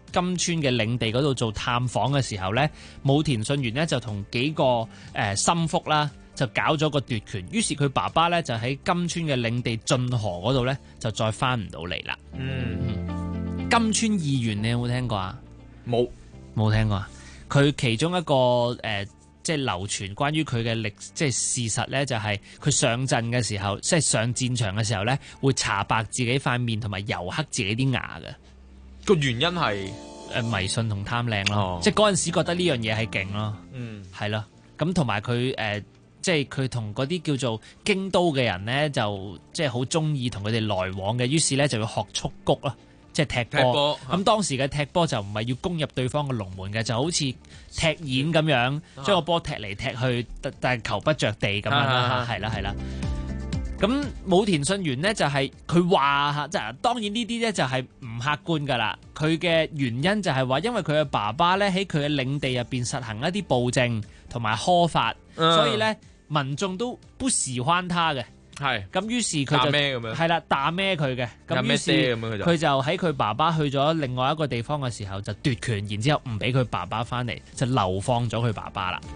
金川嘅領地嗰度做探訪嘅時候呢，武田信玄呢就同幾個心腹啦，就搞咗個奪權。於是佢爸爸呢就喺金川嘅領地進河嗰度呢，就再翻唔到嚟啦。金川義元你有冇聽過啊？冇聽過啊？佢其中一個即係流傳關於佢嘅即係事實咧，就係佢上陣嘅時候，即係上戰場嘅時候咧，會搽白自己塊面同埋油黑自己啲牙嘅。 個原因係迷信同貪靚咯，即係嗰陣時覺得呢樣嘢係勁咯，係咯。咁同埋佢即係佢同嗰啲叫做京都嘅人咧，就即係好中意同佢哋來往嘅，於是咧就要學蹴鞠啦。即係踢波，咁當時嘅踢波就唔係要攻入對方嘅龍門嘅，就好似踢毽咁樣，將個波踢嚟踢去，但係球不着地咁樣啦，係啦。咁武田信玄呢，就係佢話，即係當然呢啲咧就係唔客觀㗎啦。佢嘅原因就係話，因為佢嘅爸爸咧喺佢嘅領地入邊實行一啲暴政同埋苛法，所以咧民眾都不喜歡他嘅。係咁，於是佢就係啦，打咩佢嘅咁，於是佢就喺佢爸爸去咗另外一個地方嘅時候就奪權，然之後唔俾佢爸爸翻嚟，就流放咗佢爸爸啦。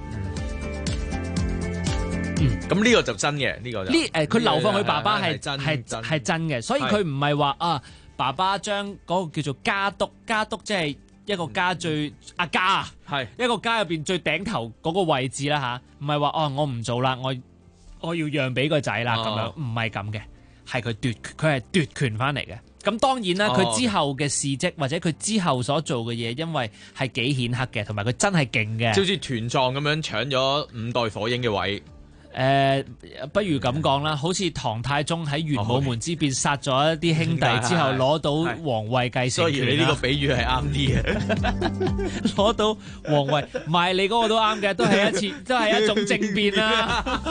咁呢個就真嘅，呢個就佢流放佢爸爸係真嘅，所以佢唔係話爸爸將嗰個叫做家督即係一個家最阿家係一個家入邊最頂頭嗰個位置啦吓，唔係話我唔做啦，我要讓俾個仔啦，咁樣唔係咁嘅，係佢係奪權翻嚟嘅。咁當然啦，佢之後嘅事蹟或者佢之後所做嘅嘢，因為係幾顯赫嘅，同埋佢真係勁嘅。 就好似團壯咁樣搶咗5代火影嘅位。 不如咁講啦，好似唐太宗喺玄武門之變殺咗一啲兄弟之後，攞到皇位繼承權。 所以你呢個比喻係啱啲嘅。 攞到皇位，唔係你嗰個都啱嘅，都係一種政變啦。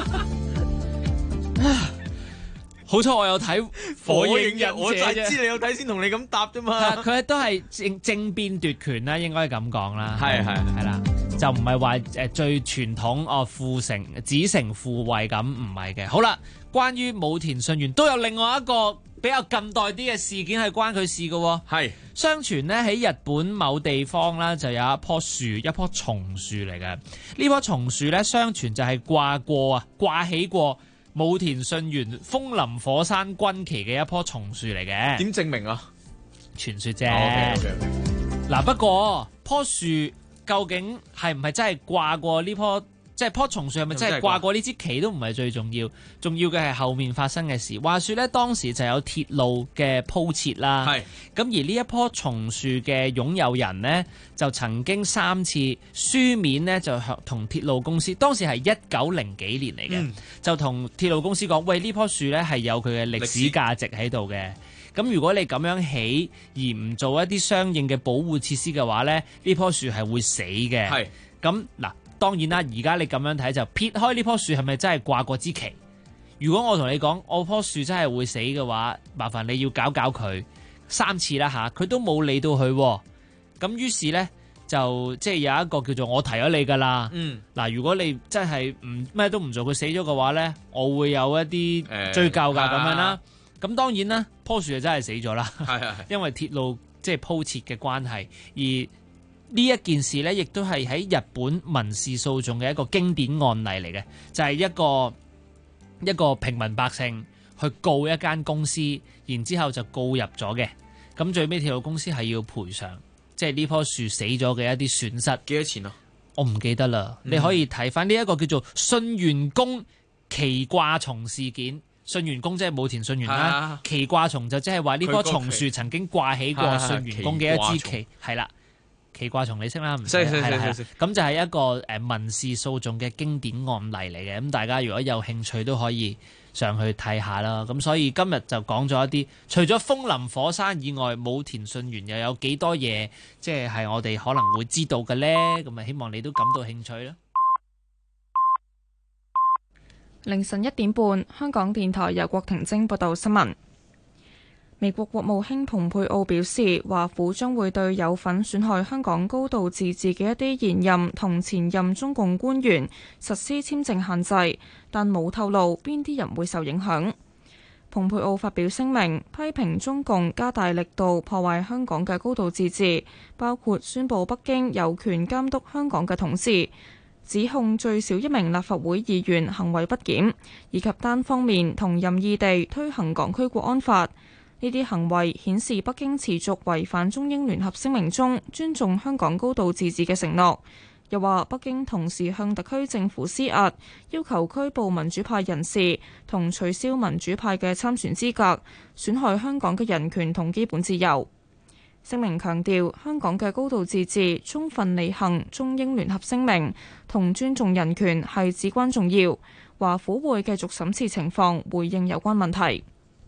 好彩我有睇火影忍者， 我就係知你有睇先同你咁答啫嘛。 佢都係政變奪權啦，應該咁講啦。 係啦，就唔係話最傳統子承父位咁，唔係嘅。好啦，關於武田信玄都有另外一個比較近代啲嘅事件係關佢事嘅。係相傳呢，喺日本某地方啦，就有一棵樹，一棵松樹嚟嘅。呢棵松樹咧，相傳就係掛起過武田信玄風林火山軍旗嘅一棵松樹嚟嘅。 點證明啊？ 傳說啫。嗱，不過棵樹究竟係唔係真係掛過呢棵？即係棵松樹係咪真係掛過呢支旗都唔係最重要，重要嘅係後面發生嘅事。話說咧，當時就有鐵路嘅鋪設啦，咁而呢一棵松樹嘅擁有人呢，就曾經3次書面呢，就同鐵路公司，當時係1900幾年嚟嘅，就同鐵路公司講：喂，呢棵樹呢係有佢嘅歷史價值喺度嘅。咁如果你咁樣起而唔做一啲相應嘅保護設施嘅話呢，呢棵樹係會死嘅。咁嗱。當然啦，而家你咁樣睇就撇開呢棵樹係咪真係掛過支旗？如果我同你講我棵樹真係會死嘅話，麻煩你要搞佢3次啦吓，佢都冇理到佢。咁於是呢，就即係有一個叫做我提咗你噶啦。嗱，如果你真係咩都唔做，佢死咗嘅話呢，我會有一啲追究噶咁樣啦。咁當然啦，棵樹就真係死咗啦，因為鐵路即係鋪設嘅關係而。呢一件事呢，亦都係喺日本民事訴訟嘅一個經典案例嚟嘅，就係一個平民百姓去告一間公司，然之後就告入咗嘅。咁最尾鐵路公司係要賠償，即係呢棵樹死咗嘅一啲損失。 幾多錢啊？ 我唔記得啦。你可以睇翻呢一個叫做信玄公旗掛松事件。信玄公即係武田信玄啦，旗掛松就即係話呢棵松樹曾經掛起過信玄公嘅一支旗，係啦。旗掛松你識啦，唔識咁就係一個民事訴訟嘅經典案例嚟嘅。咁大家如果有興趣都可以上去睇下啦。咁所以今日就講咗一啲，除咗風林火山以外，武田信玄又有幾多嘢，即係我哋可能會知道嘅呢？咁啊，希望你都感到興趣啦。 凌晨1點半，香港電台由郭婷晶報道新聞。美國國務卿蓬佩奧表示，華府將會對有份損害香港高度自治嘅一啲現任同前任中共官員實施簽證限制，但冇透露邊啲人會受影響。 蓬佩奧發表聲明，批評中共加大力度破壞香港嘅高度自治，包括宣布北京有權監督香港嘅統治，指控最少1名立法會議員行為不檢，以及單方面同任意地推行港區國安法。呢啲行為顯示北京持續違反中英聯合聲明中尊重香港高度自治嘅承諾。又話北京同時向特區政府施壓，要求拘捕民主派人士同取消民主派嘅參選資格，損害香港嘅人權同基本自由。聲明強調，香港嘅高度自治、充分履行中英聯合聲明同尊重人權係至關重要。華府會繼續審視情況，回應有關問題。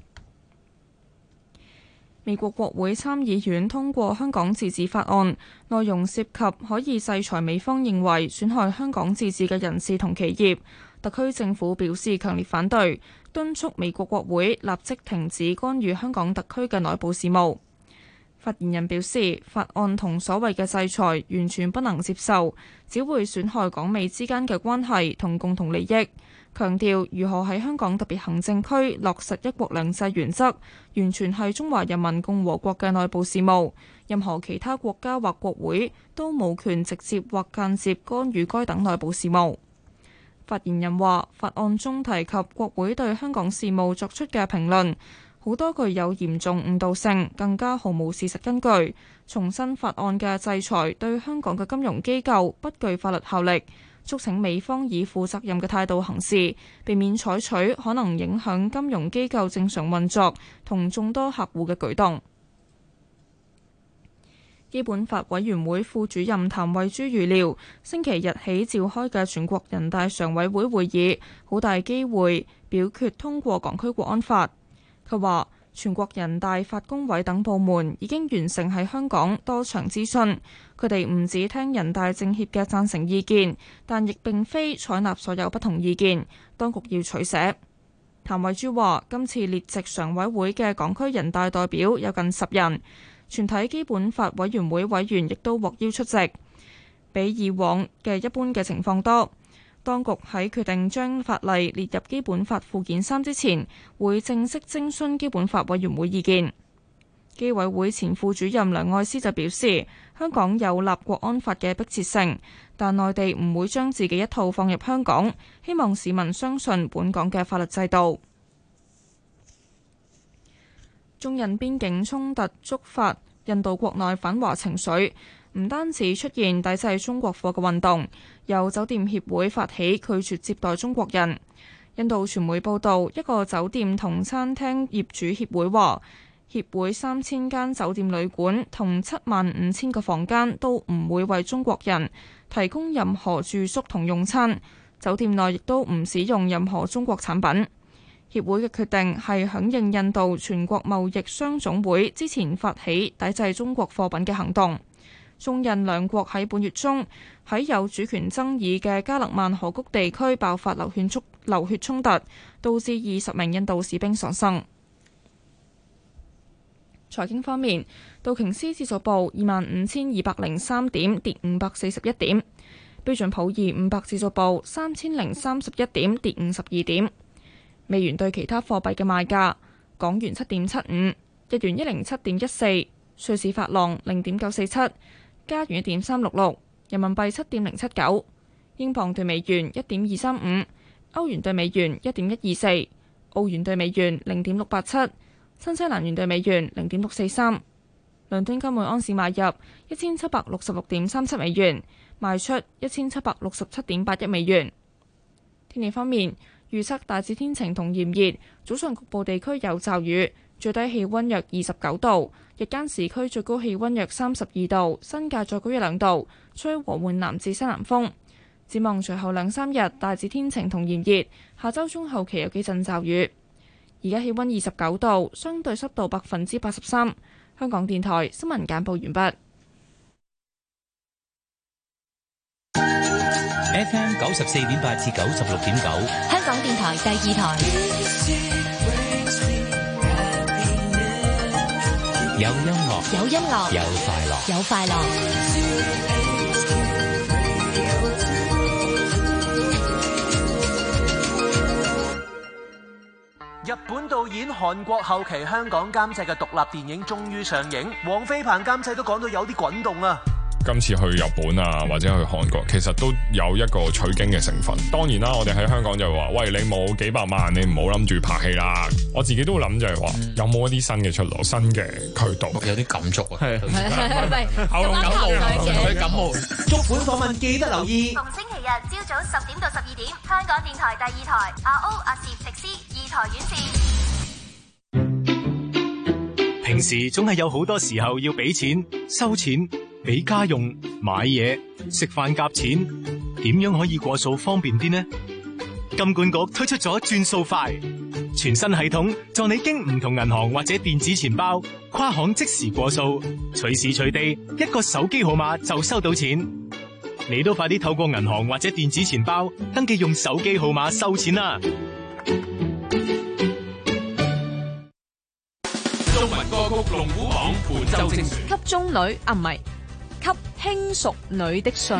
美國國會參議院通過香港自治法案，內容涉及可以制裁美方認為損害香港自治嘅人士同企業。特區政府表示強烈反對，敦促美國國會立即停止干預香港特區嘅內部事務。發言人表示，法案同所謂嘅制裁完全不能接受，只會損害港美之間嘅關係同共同利益。強調如何喺香港特別行政區落實一國兩制原則，完全係中華人民共和國嘅內部事務，任何其他國家或國會都無權直接或間接干預該等內部事務。發言人話，法案中提及國會對香港事務作出嘅評論，好多具有嚴重誤導性，更加毫無事實根據。重申法案嘅制裁對香港嘅金融機構不具法律效力，促請美方以負責任嘅態度行事，避免採取可能影響金融機構正常運作同眾多客戶嘅舉動。基本法委員會副主任譚惠珠預料，星期日起召開嘅全國人大常委會會議，好大機會表決通過港區國安法。佢話，全國人大法工委等部門已經完成喺香港多場諮詢，佢哋唔止聽人大政協嘅贊成意見，但亦並非採納所有不同意見，當局要取捨。譚惠珠話，今次列席常委會嘅港區人大代表有近10人，全體基本法委員會委員亦都獲邀出席，比以往嘅一般嘅情況多。當局喺決定將法例列入基本法附件3之前，會正式徵詢基本法委員會意見。基委會前副主任梁愛詩就表示，香港有立國安法嘅迫切性，但內地唔會將自己一套放入香港，希望市民相信本港嘅法律制度。中印邊境衝突觸發印度國內反華情緒，唔單止出現抵制中國貨嘅運動，由酒店協會發起拒絕接待中國人。印度傳媒報道，一個酒店同餐廳業主協會話，協會3000間酒店旅館同75000個房間都唔會為中國人提供任何住宿同用餐，酒店內亦都唔使用任何中國產品。協會嘅決定係響應印度全國貿易商總會之前發起抵制中國貨品嘅行動。中印兩國喺本月中喺有主權爭議嘅加勒萬河谷地區爆發流血衝突，導致20名印度士兵喪生。財經方面，道瓊斯指數報25,203點，跌541點；標準普爾500指數報3031點，跌52點。美元對其他貨幣嘅賣價：港元7.75，日元107.14，瑞士法郎0.947。加元1.366，人民幣7.079，英鎊對美元1.235，歐元對美元1.124，澳元對美元0.687，新西蘭元對美元0.643。倫敦金每安士買入1766.37美元，賣出1767.81美元。天氣方面，預測大致天晴同炎熱，早上局部地區有驟雨。最低氣溫約29度，日間市區最高氣溫約32度，新界再高1-2度，吹和緩南至西南風。展望隨後2-3日大致天晴同炎熱，下周中後期有幾陣驟雨。而家氣溫29度，相對濕度83%。香港電台新聞簡報完畢。 FM 94.8至96.9， 香港電台第2台。 有音樂， 有音樂， 有快樂， 有快樂。 日本到導演韓國後期香港監製嘅獨立電影終於上映，黃飛鵬監製都講到有啲滾動啊！ 今次去日本啊，或者去韓國，其實都有一個取經嘅成分。當然啦，我哋喺香港就話：喂，你冇幾百萬，你唔好諗住拍戲啦。我自己都諗就係話，有冇一啲新嘅出路、新嘅渠道？有啲感觸啊！係喉嚨感冒。 足本訪問記得留意。 逢星期日朝早10點到12點，香港電台第2台阿 O 阿攝食師2台院視。 平時總係有好多時候要俾錢、收錢、俾家用、買嘢、食飯夾錢，點樣可以過數方便啲呢？金管局推出咗轉數快全新系統，助你經唔同銀行或者電子錢包跨行即時過數，隨時隨地一個手機號碼就收到錢。你都快啲透過銀行或者電子錢包登記用手機號碼收錢啦！ 中文歌曲龍虎榜本周精選， 給中女啊，唔係給輕熟女的信。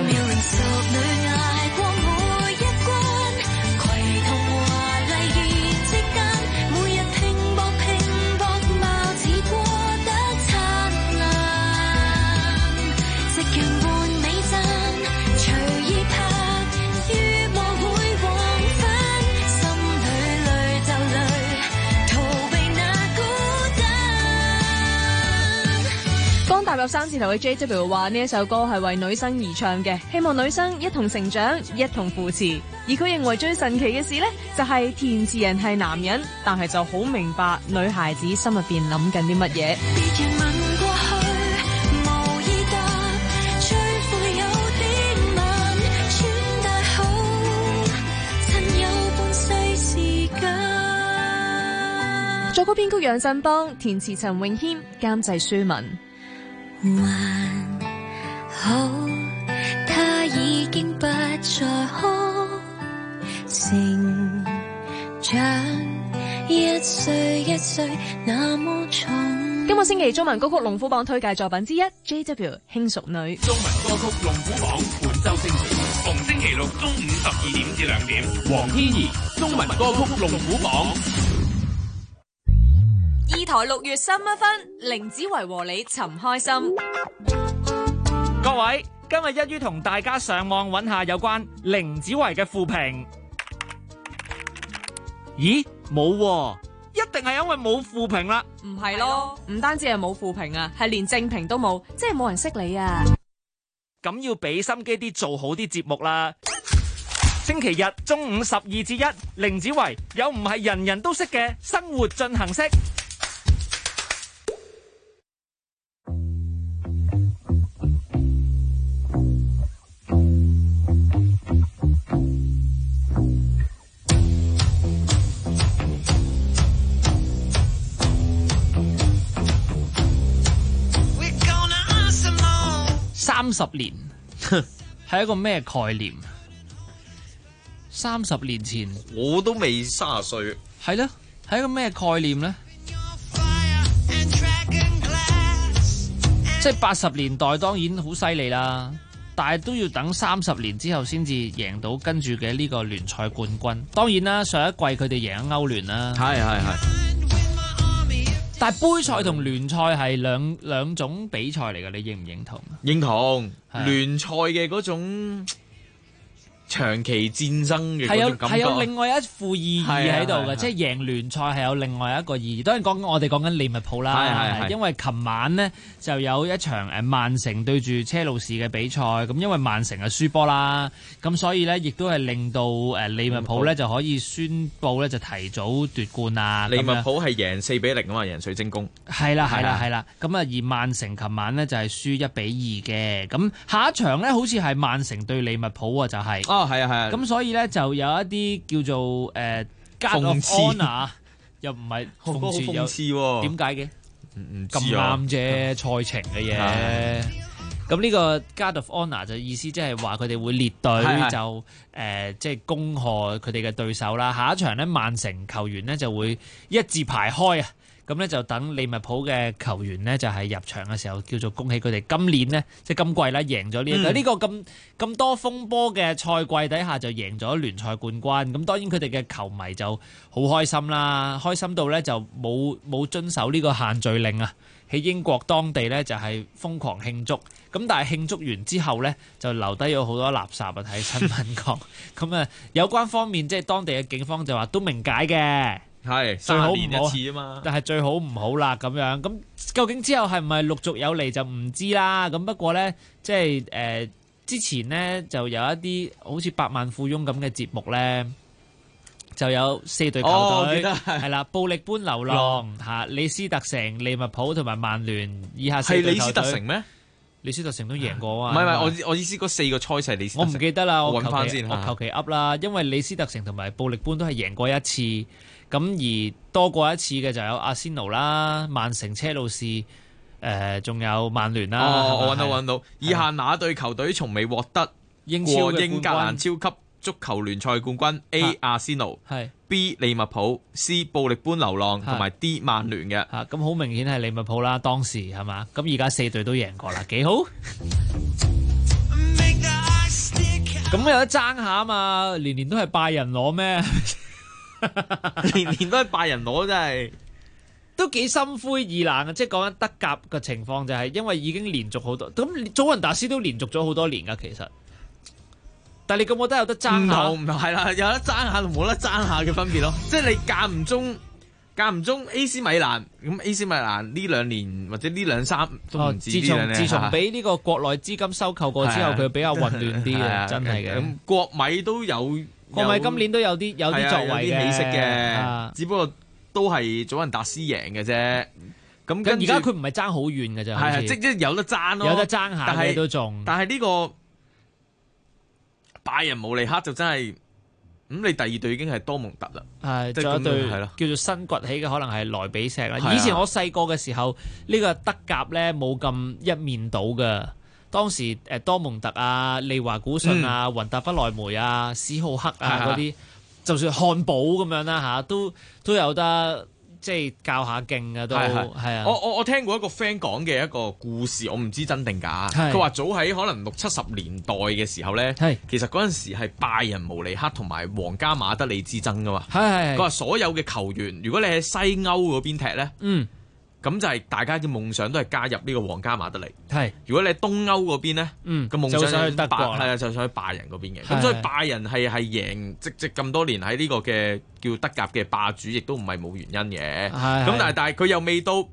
踏入3字頭嘅 JW 話呢一首歌係為女生而唱嘅，希望女生一同成長，一同扶持。而佢認為最神奇嘅事呢，就係填詞人係男人，但係就好明白女孩子心入邊諗緊啲乜嘢。作曲編曲楊振邦，填詞陳詠謙，監製舒文。 還好，他已經不再可成長，一歲一歲那麼重。 今個星期中文歌曲龍虎榜推介作品之一 JW 輕熟女。 中文歌曲龍虎榜本周精選，逢星期六中午12點至2點，黃天怡中文歌曲龍虎榜。 2台6月3一分，凌子維和你尋開心。 各位，今日一於同大家上網揾下有關凌子維嘅負評。咦，冇喎，一定係因為冇負評啦。 唔係咯，唔單止係冇負評啊，係連正評都冇，即係冇人識你啊。 咁要俾心機啲，做好啲節目啦。星期日中午12至1，凌子維有唔係人人都識嘅生活進行式。30年係一個咩概念？30年前我都未30歲， 係咯，係一個咩概念呢？即係80年代當然好犀利啦，但係都要等30年之後先至贏到跟住嘅呢個聯賽冠軍。當然啦，上一季佢哋贏咗歐聯啦， 係。 但係杯賽同聯賽係兩種比賽嚟㗎，你認唔認同？ 認同聯賽嘅嗰種長期戰爭嘅嗰種感覺， 係有另外一副意義喺度嘅，即係贏聯賽係有另外一個意義。當然我哋講緊利物浦啦，因為琴晚呢就有一場曼城對住車路士嘅比賽，咁因為曼城係輸波啦，咁所以呢亦都係令到利物浦呢就可以宣布呢就提早奪冠啊！ 利物浦係贏4-0啊嘛，贏水晶宮。係啦。 咁啊，而曼城琴晚呢就係輸1-2嘅，咁下一場呢好似係曼城對利物浦啊，就係。 係啊， 咁所以咧就有一啲叫做Guard of Honour，又唔係諷刺喎？點解嘅？咁啱啫，賽程嘅嘢。咁呢個 Guard of Honour 就意思即係話佢哋會列隊就即係恭賀佢哋嘅對手啦。下一場咧，曼城球員咧就會一字排開啊。 咁咧就等利物浦嘅球員呢，就係入場嘅時候叫做恭喜佢哋今年呢，即係今季咧贏咗呢個咁多風波嘅賽季底下就贏咗聯賽冠軍。咁當然佢哋嘅球迷就好開心啦，開心到咧就冇遵守呢個限聚令啊！喺英國當地咧就係瘋狂慶祝，咁但係慶祝完之後咧就留低咗好多垃圾啊！睇新聞講，咁啊有關方面即係當地嘅警方就話都明解嘅， 係最好唔好 3年一次啊嘛， 但係最好唔好啦咁樣。咁究竟之後係唔係陸續有嚟就唔知啦。咁不過咧即係之前咧就有一啲好似百萬富翁咁嘅節目咧。就有4隊球隊係啦，布力般流浪嚇，李斯特城、利物浦同埋曼聯以下4隊球隊。係李斯特城咩？李斯特城都贏過啊！ 唔係，我意思嗰4個賽事李斯特城。 我唔記得啦， 我揾翻先。 我求其噏啦，因為李斯特城同埋布力般都係贏過一次，咁而多過一次嘅就有阿仙奴啦、曼城、車路士，仲有曼聯啦。 我揾到，以下哪隊球隊從未獲得英格蘭超級足球聯賽冠軍 ？A. 阿仙奴，B. 利物浦，C. 布力般流浪，同埋 D. 曼聯嘅。 咁好明顯係利物浦啦，當時係嘛？咁而家4隊都贏過啦，幾好。咁有得爭下啊嘛，年年都係拜仁攞咩？ 年年都係拜仁攞，真係都幾心灰意冷啊！即係講緊德甲嘅情況就係因為已經連續好多，咁祖雲達斯都連續咗好多年噶，其實。但係你覺唔覺得有得爭下？ 唔同係啦，有得爭下同冇得爭下嘅分別咯。即係你間唔中 AC 米蘭咁 AC 米蘭呢2年或者呢2-3都唔止呢兩年。 自從俾呢個國內資金收購過之後，佢比較混亂啲嘅，真係嘅。 咁國米都有， 國米今年都有啲作為嘅起色嘅，只不過都係祖雲達斯贏嘅啫。咁而家佢唔係爭好遠嘅啫， 係即有得爭咯， 有得爭下嘅都仲。 但係呢個拜仁慕尼黑就真係咁，你第2隊已經係多蒙特啦， 係仲有一隊叫做新崛起嘅，可能係萊比錫啦。以前我細個嘅時候，呢個德甲咧冇咁一面倒嘅。當時多蒙特啊、利華古遜啊、雲達不萊梅啊、史浩克啊嗰啲，就算漢堡咁樣啦嚇，都有得。即係教下勁啊，都係啊！ 我聽過一個 friend 講嘅一個故事，我唔知真定假。佢話早喺可能60-70年代嘅時候咧，其實嗰陣時係拜仁慕尼黑同埋皇家馬德里之爭噶嘛。佢話所有嘅球員，如果你喺西歐嗰邊踢咧，咁就係大家嘅夢想都係加入呢個皇家馬德里。如果你喺東歐嗰邊咧，個夢想就想去德國，係啊，就想去拜仁嗰邊嘅。咁所以拜仁係贏即咁多年喺呢個嘅叫德甲嘅霸主，亦都唔係冇原因嘅。咁但係佢又未到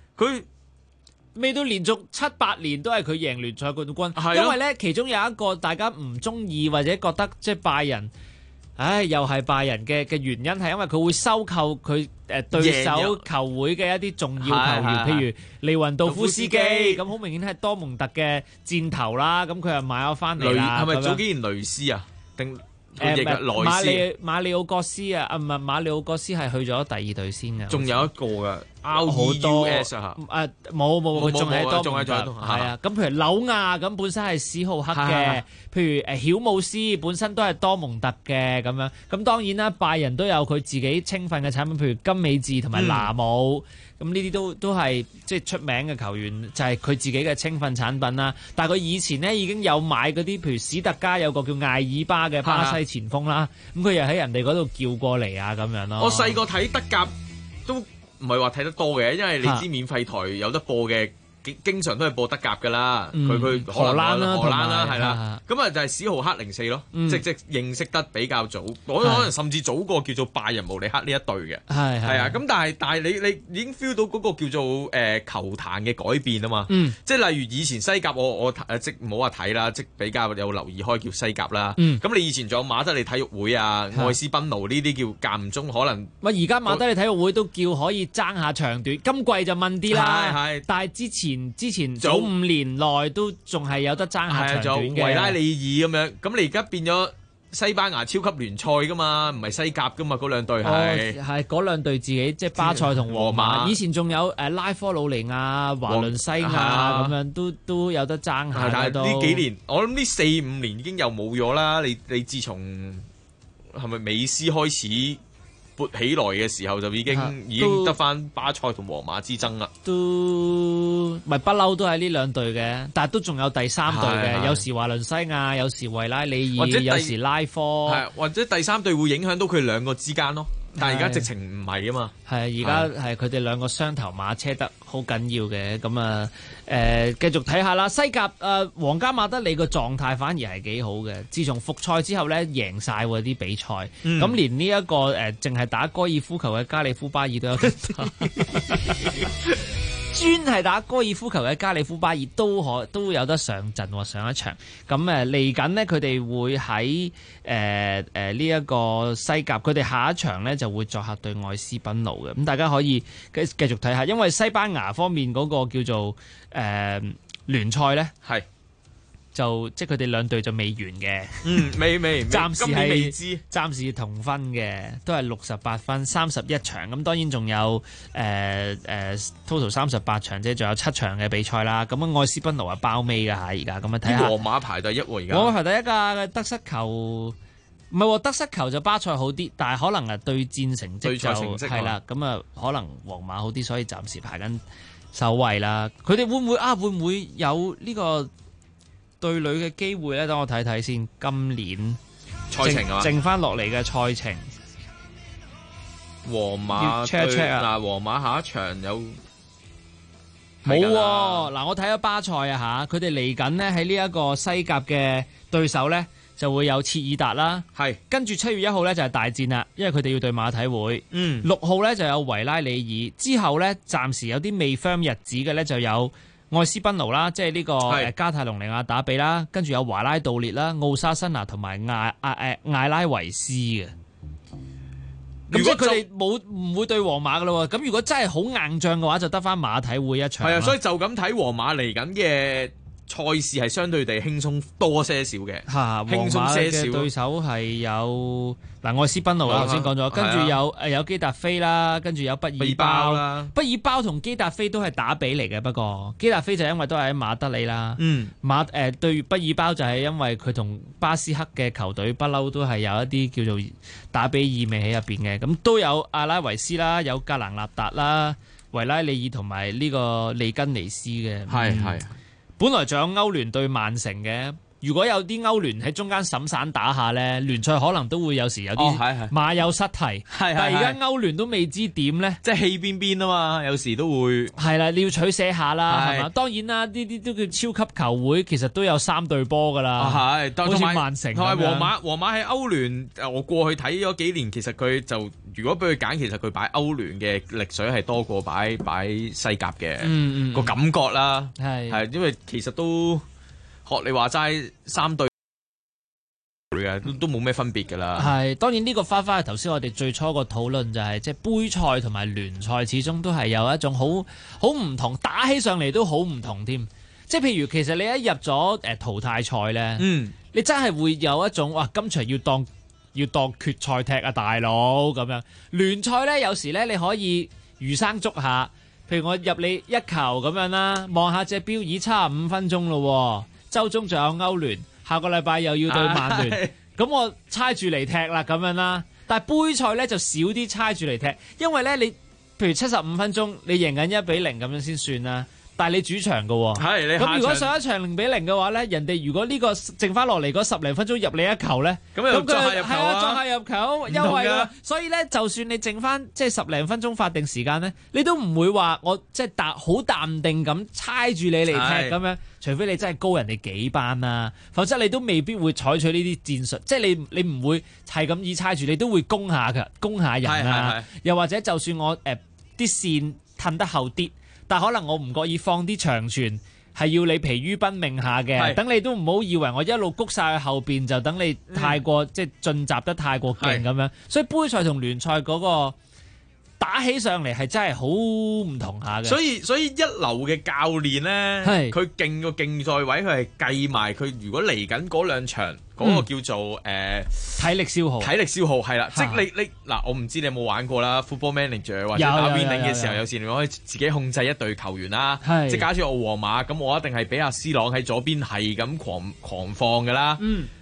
連續7-8年都係佢贏聯賽冠軍，因為咧其中有一個大家唔中意或者覺得即係拜仁。又係拜仁嘅原因係因為佢會收購佢對手球會嘅一啲重要球員，譬如利雲道夫斯基，咁好明顯係多蒙特嘅箭頭啦。咁佢又買咗翻嚟啦。 係咪早幾年雷斯啊？定馬里奧戈斯啊？唔係馬里奧戈斯係去咗第2隊先嘅。 仲有一個嘅。 好多冇，佢仲喺多蒙特，係啊。咁譬如紐亞咁本身係史浩克嘅，譬如曉姆斯本身都係多蒙特嘅咁樣。咁當然啦，拜仁都有佢自己青訓嘅產品，譬如金美治同埋拿姆。咁呢啲都係即係出名嘅球員，就係佢自己嘅青訓產品啦。但係佢以前呢已經有買嗰啲，譬如史特加有個叫艾爾巴嘅巴西前鋒啦。咁佢又喺人哋嗰度叫過嚟啊咁樣咯。 我細個睇德甲都唔係話睇得多嘅，因為你知免費台有得播嘅，經常都係播德甲噶啦。佢荷蘭啦，係啦。咁啊就係史浩克04咯，即認識得比較早，可能甚至早過叫做拜仁慕尼黑呢一隊嘅。係啊，咁但係你已經 feel 到嗰個叫做球壇嘅改變啊嘛。即係例如以前西甲我即唔好話睇啦，即比較有留意開叫西甲啦。咁你以前仲有馬德里體育會啊、愛斯賓奴呢啲叫間唔中可能。 而家馬德里體育會都叫可以爭下長短，今季就問啲啦。但係之前早5年內都仲係有得爭下長短嘅。 維拉利爾咁樣，咁你而家變咗西班牙超級聯賽噶嘛，唔係西甲噶嘛，嗰兩隊係嗰兩隊自己即係巴塞同皇馬。以前仲有拉科魯尼亞、華倫西亞咁樣都有得爭下。 但係呢幾年，我諗呢4-5年已經又冇咗啦。你自從係咪美斯開始勃起來嘅時候，就已經得翻巴塞同皇馬之爭啦。 都咪不嬲都係呢兩隊嘅，但係都仲有第三隊嘅， 係有時華倫西亞，有時維拉利爾， 或者有時拉科， 或者第三隊會影響到佢兩個之間咯。但係而家直情唔係啊嘛。 係而家係佢哋兩個雙頭馬車得好緊要嘅，咁啊繼續睇下啦。西甲皇家馬德里個狀態反而係幾好嘅，自從復賽之後咧贏晒喎啲比賽，咁連呢一個淨係打高爾夫球嘅加利夫巴爾都有得打。專係打高爾夫球嘅加利夫巴爾都有得上陣喎，上一場。咁嚟緊呢，佢哋會喺呢一個西甲，佢哋下一場呢就會作客對愛斯賓奴嘅。咁大家可以繼續睇下，因為西班牙方面嗰個叫做聯賽呢，係就即係佢哋兩隊就未完嘅。 未暫時今年未知， 暫時同分嘅，都係68分31場。咁當然仲有total 38場，即係仲有7場嘅比賽啦。咁愛斯賓奴係包尾㗎嚇，而家咁啊睇下。 皇馬排第一喎，而家。 皇馬排第一㗎，得失球唔係喎，得失球就巴塞好啲，但係可能對戰成績就係啦。咁啊，可能皇馬好啲，所以暫時排緊首位啦。佢哋會唔會有呢個對壘嘅機會咧？等我睇睇先。今年賽程啊， 剩翻落嚟嘅賽程， 皇馬 check 啊！ 皇馬下一場有冇喎？嗱，我睇咗巴塞啊嚇，佢哋嚟緊呢喺呢一個西甲嘅對手咧，就會有切爾達啦， 係跟住7月1號咧就係大戰啦，因為佢哋要對馬體會。6號咧就有維拉利爾，之後咧暫時有啲未 firm 日子嘅咧就有愛斯賓奴啦，即係呢個加泰隆尼亞打比啦，跟住有華拉道列啦、奧沙辛拿同埋艾拉維斯嘅。咁即係佢哋唔會對皇馬噶咯喎。咁如果真係好硬仗嘅話，就得翻馬體會一場。 係啊，所以就咁睇皇馬嚟緊嘅賽事係相對地輕鬆多些少嘅。輕鬆些少。 對手係有愛斯賓奴啦，頭先講咗，跟住有基達菲啦，跟住有畢爾包啦。畢爾包同基達菲都係打比嚟嘅，不過基達菲就因為都係喺馬德里啦。對畢爾包就係因為佢同巴斯克嘅球隊不嬲都係有一啲叫做打比意味喺入邊嘅。咁都有阿拉維斯啦，有格蘭納達啦、維拉利爾同埋呢個利根尼斯嘅。係。本來仲有歐聯對曼城嘅。如果有啲歐聯喺中間審散打下咧，聯賽可能都會有時有啲馬有失蹄。但係而家歐聯都未知點咧， 即係氣邊邊啊嘛，有時都會係啦，你要取捨下啦，係嘛？當然啦，呢啲都叫超級球會，其實都有3隊波噶啦，好似曼城同埋皇馬喺歐聯，我過去睇咗幾年，其實佢就如果俾佢揀，其實佢擺歐聯嘅力水係多過擺西甲嘅個感覺啦，係因為其實都。學你話齋3隊嘅都冇咩分別㗎啦。 係當然呢個翻返去頭先我哋最初個討論就係即係杯賽同埋聯賽始終都係有一種好唔同，打起上嚟都好唔同添。即係譬如其實你一入咗淘汰賽咧，你真係會有一種哇今場要當決賽踢啊大佬咁樣。聯賽咧有時咧你可以魚生捉下，譬如我入你一球咁樣啦，望下隻錶已差5分鐘咯。週中仲有歐聯，下個禮拜又要對曼聯，咁我猜住嚟踢啦咁樣啦。但係杯賽咧就少啲猜住嚟踢，因為咧你譬如75分鐘你贏緊1-0咁樣先算啦。但係你主場㗎喎，咁如果上一場0-0嘅話咧，人哋如果呢個剩翻落嚟嗰10零分鐘入你一球咧，咁又作客入球啊， 作客入球優惠㗎。所以咧，就算你剩翻即係10零分鐘法定時間咧，你都唔會話我即係好淡定咁猜住你嚟踢咁樣，除非你真係高人哋幾班啦，否則你都未必會採取呢啲戰術。即係你唔會係咁以猜住，你都會攻下人啊，又或者就算我啲線褪得後啲。但可能我唔覺意放啲長傳，係要你疲於奔命下嘅。等你都唔好以為我一路谷晒去後邊，就等你太過即係進襲得太過勁咁樣。所以杯賽同聯賽嗰個打起上嚟係真係好唔同下嘅。 所以一流嘅教練咧，佢勁個競賽位，佢係計埋佢如果嚟緊嗰2場嗰個叫做體力消耗係啦。即係你嗱，我唔知你有冇玩過啦 Football Manager 或者打 Winning 嘅時候，有時你可以自己控制一隊球員啦。即係假設我皇馬咁，我一定係俾阿斯朗喺左邊係咁狂放㗎啦。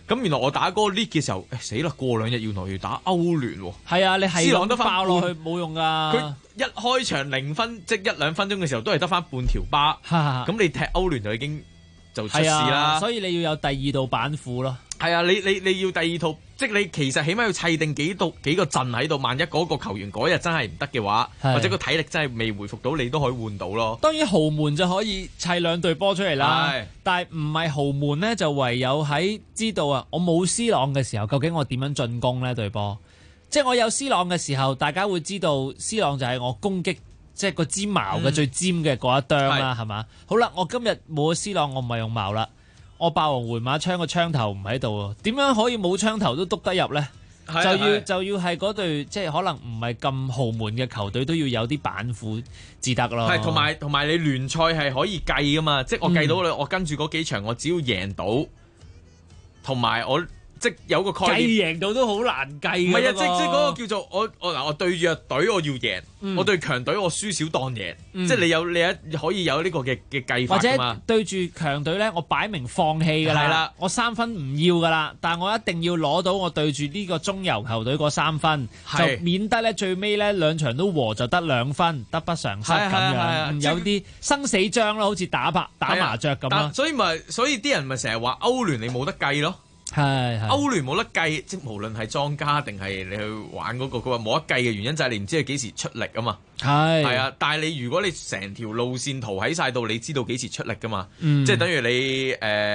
咁原來我打嗰個 league 嘅時候，死啦！過2日要打歐聯喎。 係啊，你係斯朗得爆落去冇用噶。 佢一開場0分，即係1-2分鐘嘅時候，都係得翻半條巴。咁你踢歐聯就已經就出事啦。 所以你要有第二道板斧咯。 係啊，你要第二套，即係你其實起碼要砌定幾個陣喺度，萬一嗰個球員嗰日真係唔得嘅話，或者個體力真係未回復到，你都可以換到咯。 當然豪門就可以砌2隊波出嚟啦，但係唔係豪門呢，就唯有喺知道啊，我冇 C 朗嘅時候，究竟我點樣進攻呢隊波？即係我有 C 朗嘅時候，大家會知道 C 朗就係我攻擊即係個尖矛嘅最尖嘅嗰一啄啦，係嘛？好啦，我今日冇 C 朗，我唔係用矛啦。我霸王回馬槍個槍頭唔喺度，點樣可以冇槍頭都篤得入呢？就要係嗰隊即係可能唔係咁豪門嘅球隊都要有啲板斧至得咯。 係同埋你聯賽係可以計噶嘛？即係我計到我跟住嗰幾場，我只要贏到，同埋我。即有個概念， 計贏到都好難計。 唔係啊，即嗰個叫做我對住隊我要贏，我對強隊我輸少當贏。即係你可以有呢個嘅計法㗎嘛。 或者對住強隊咧，我擺明放棄㗎啦，我3分唔要㗎啦，但係我一定要攞到我對住呢個中游球隊嗰3分，就免得咧最尾咧2場都和就得2分，得不償失咁樣。有啲生死章咯，好似打麻雀咁咯。 所以啲人咪成日話歐聯你冇得計咯。 係歐聯冇得計，即係無論係莊家定係你去玩嗰個，佢話冇得計嘅原因就係你唔知佢幾時出力啊嘛。係啊，但係你如果你成條路線圖喺晒度，你知道幾時出力噶嘛。即係等於你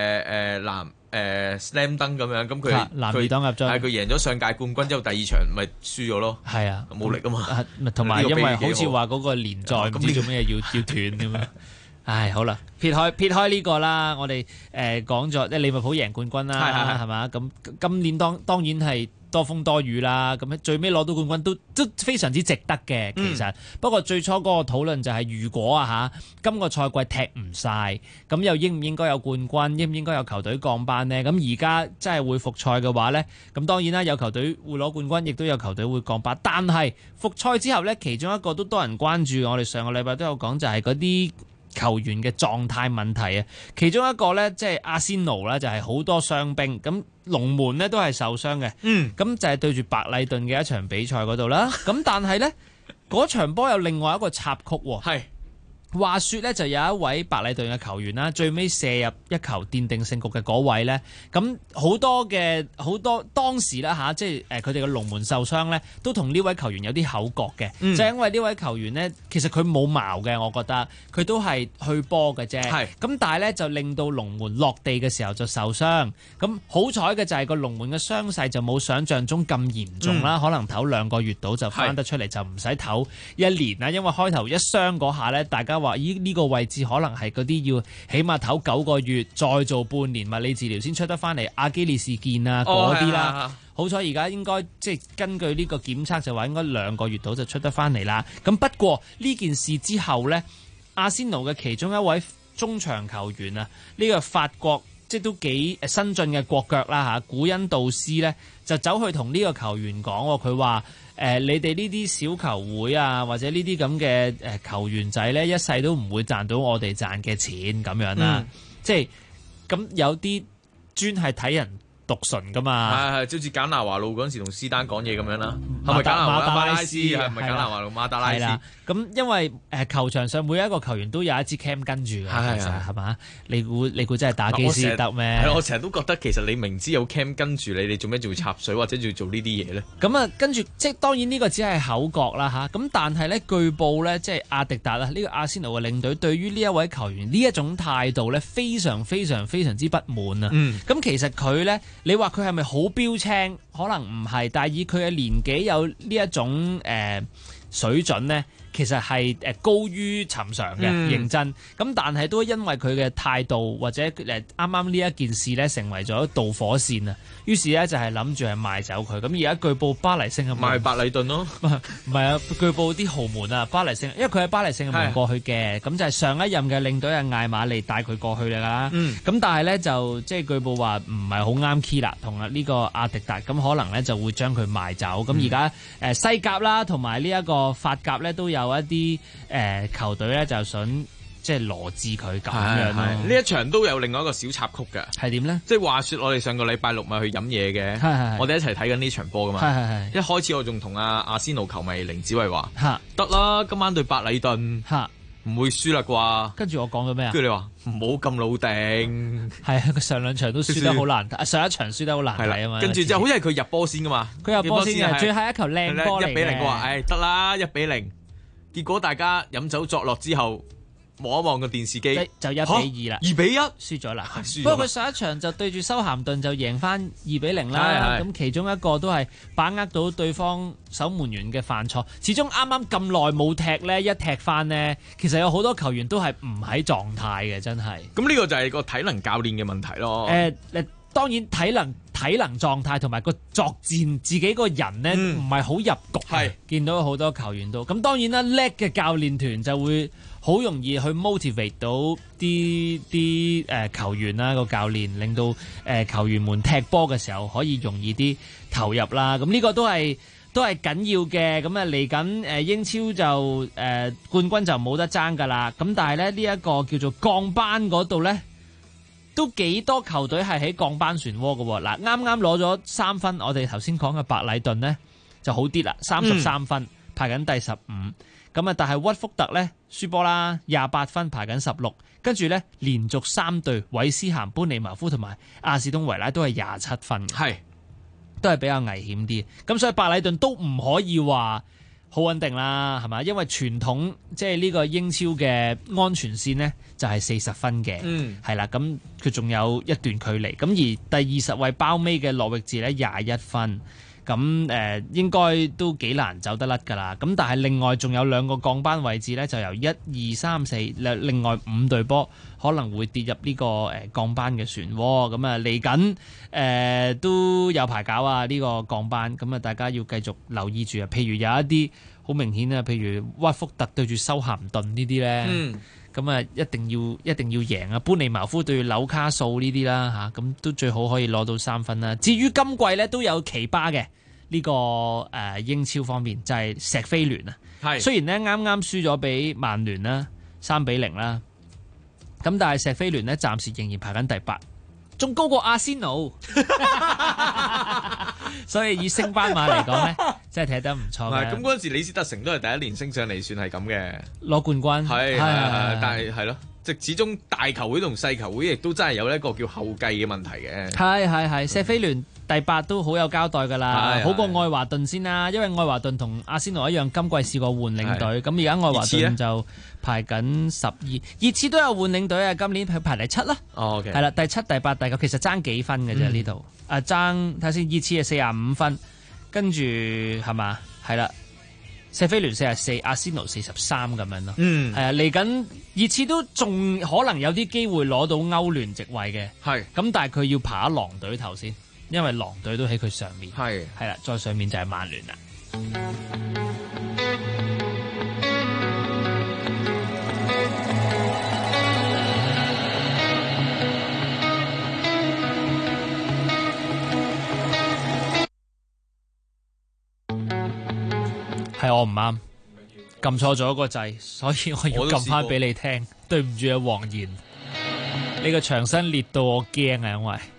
Slam Dunk 咁樣，咁佢男兒當入樽， 係佢贏咗上屆冠軍之後，第2場咪輸咗咯。係啊，冇力啊嘛。 同埋因為好似話嗰個連載唔知做咩要斷咁樣。唉，好啦，撇開呢個啦，我哋講咗即係利物浦贏冠軍啦，係嘛？咁今年當然係多風多雨啦，咁最尾攞到冠軍都非常之值得嘅，其實。不過最初嗰個討論就係如果今個賽季踢唔晒，咁又應唔應該有冠軍，應唔應該有球隊降班呢？咁而家真係會復賽嘅話呢，咁當然啦，有球隊會攞冠軍，亦都有球隊會降班。但係復賽之後呢，其中一個都多人關注，我哋上個禮拜都有講，就係嗰啲球員嘅狀態問題啊，其中一個呢，即係阿仙奴呢，就係好多傷兵，咁龍門呢都係受傷嘅，咁就係對住白禮頓嘅一場比賽嗰度啦。咁但係呢，嗰場波有另外一個插曲喎，係話說呢，就有一位白禮頓嘅球員啦，最尾射入一球奠定勝局嘅嗰位呢。咁好多當時啦即係佢哋嘅龍門受傷呢，都同呢位球員有啲口角嘅，就係因為呢位球員呢，其實佢冇矛嘅，我覺得佢都係去波嘅啫，咁但係呢，就令到龍門落地嘅時候就受傷，咁好彩嘅就係個龍門嘅傷勢就冇想像中咁嚴重啦，可能唞2個月到就翻得出嚟，就唔使唞1年啦，因為開頭一傷嗰下呢，大家話咦呢個位置可能係嗰啲要起碼唞9個月，再做半年物理治療先出得翻嚟，阿基里斯腱啊嗰啲啦。好彩而家應該即係根據呢個檢測就話應該2個月到就出得翻嚟啦。咁不過呢件事之後呢，阿仙奴嘅其中一位中場球員啊，呢個法國即係都幾新進嘅國腳啦古恩道斯呢，就走去同呢個球員講，佢話你哋呢啲小球會啊，或者呢啲咁嘅球員仔呢，一世都唔會賺到我哋賺嘅錢咁樣啦。即係咁有啲專係睇人讀唇噶嘛， 就好似簡拿華路嗰陣時同斯丹講嘢咁樣啦，係咪簡拿華馬拉斯係咪簡拿華路馬達拉斯？ 咁因為球場上每一個球員都有一支 cam 跟住嘅，係嘛？你估真係打機先得咩？ 我成日都覺得其實你明知有 cam 跟住你做咩仲要插水或者仲要做呢啲嘢咧？ 咁啊，跟住即係當然呢個只係口角啦咁但係咧據報咧，即係阿迪達呢個阿仙奴嘅領隊對於呢一位球員呢一種態度咧，非常非常非常之不滿啊！咁其實佢咧，你話佢係咪好標青？可能唔係，但係以佢嘅年紀有呢一種水準咧。其實係高於尋常嘅認真，咁但係都因為佢嘅態度或者啱啱呢一件事咧，成為咗導火線啊。於是咧就係諗住係賣走佢。咁而家據報巴黎聖日賣白禮頓咯， 唔係啊，據報啲豪門啊，巴黎聖，因為佢喺巴黎聖日門過去嘅，咁就係上一任嘅領隊係艾馬利帶佢過去㗎啦。咁但係咧就即係據報話唔係好啱 key 啦，同呢個阿迪達，咁可能咧就會將佢賣走。咁而家西甲啦，同埋呢一個法甲咧都有一啲球隊咧就想即係羅致佢咁樣咯。 呢一場都有另外一個小插曲㗎， 係點咧？ 即係話說我哋上個禮拜六咪去飲嘢嘅，我哋一齊睇緊呢場波㗎嘛。一開始我仲同阿仙奴球迷凌子慧話：得啦，今晚對白禮頓唔會輸啦啩。 跟住我講咗咩啊？ 跟住你話唔好咁老定。 係啊，佢上兩場都輸得好難睇，上一場輸得好難睇啊嘛。 跟住就好似係佢入波先㗎嘛。 佢入波先嘅，最後一球靚波嚟嘅。 1-0，我話得啦，1-0。結果大家飲酒作樂之後，望一望個電視機就1-2啦 ，2-1 輸咗啦。不過佢上一場就對住修咸頓就贏翻2-0啦。咁其中一個都係把握到對方守門員嘅犯錯。始終啱啱咁耐冇踢呢，一踢翻呢，其實有好多球員都係唔喺狀態嘅，真係。 咁呢個就係個體能教練嘅問題咯。 當然體能狀態同埋個作戰自己個人呢，唔係好入局，見到好多球員都咁。當然啦，叻嘅教練團就會好容易去 motivate 到啲球員啦，個教練令到球員們踢波嘅時候可以容易啲投入啦。咁呢個都係緊要嘅。咁啊嚟緊英超就冠軍就冇得爭㗎啦。咁但係咧呢一個叫做降班嗰度呢，都幾多球隊係喺降班漩渦嘅喎。嗱，啱啱攞咗3分，我哋頭先講嘅白禮頓呢就好啲啦，33分，排緊第15。咁啊，但係屈福特呢輸波啦，28分，排緊16。跟住呢連續3隊，韋斯咸、般尼茅夫同埋阿士東維拉都係27分嘅，都係比較危險啲。咁所以白禮頓都唔可以話好穩定啦，係嘛？因為傳統即係呢個英超嘅安全線呢，就係40分嘅，係啦。咁佢仲有一段距離。咁而第20位包尾嘅諾域治呢，21分，咁應該都幾難走得甩㗎啦。咁但係另外仲有2個降班位置呢，就由1、2、3、4另外5隊波可能會跌入呢個降班嘅漩渦。咁啊嚟緊都有排搞啊呢個降班。咁啊大家要繼續留意住啊。譬如有一啲好明顯啊，譬如屈福特對住修咸頓呢啲呢，咁啊一定要贏啊。般尼茅夫對紐卡素呢啲啦嚇，咁都最好可以攞到3分啦。至於今季呢，都有奇葩嘅呢個英超方面，就係錫菲聯啊。雖然呢啱啱輸咗俾曼聯啦3-0啦，咁但係錫菲聯呢暫時仍然排緊第8，仲高過阿仙奴。所以以升班馬嚟講呢，真係踢得唔錯嘅。 咁嗰陣時李斯特城都係第一年升上嚟，算係咁嘅攞冠軍。 係，但係係咯，即係始終大球會同細球會亦都真係有一個叫後繼嘅問題嘅。係，錫菲聯第8都好有交代㗎啦，好過愛華頓先啦。因為愛華頓同阿仙奴一樣，今季試過換領隊，咁而家愛華頓就排緊12，熱刺都有換領隊啊，今年佢排第7啦。係啦，第7、第8、第9其實爭幾分嘅啫呢度。爭睇下先，熱刺係45分，跟住係嘛？係啦，錫菲聯44，阿仙奴43咁樣咯。係啊，嚟緊熱刺都仲可能有啲機會攞到歐聯席位嘅。咁但係佢要爬狼隊頭先，因為狼隊都喺佢上面。係啦，再上面就係曼聯啦。係我唔啱，撳錯咗個掣，所以我要撳翻俾你聽。對唔住啊，黃妍，你個牆身裂到我驚啊，因為。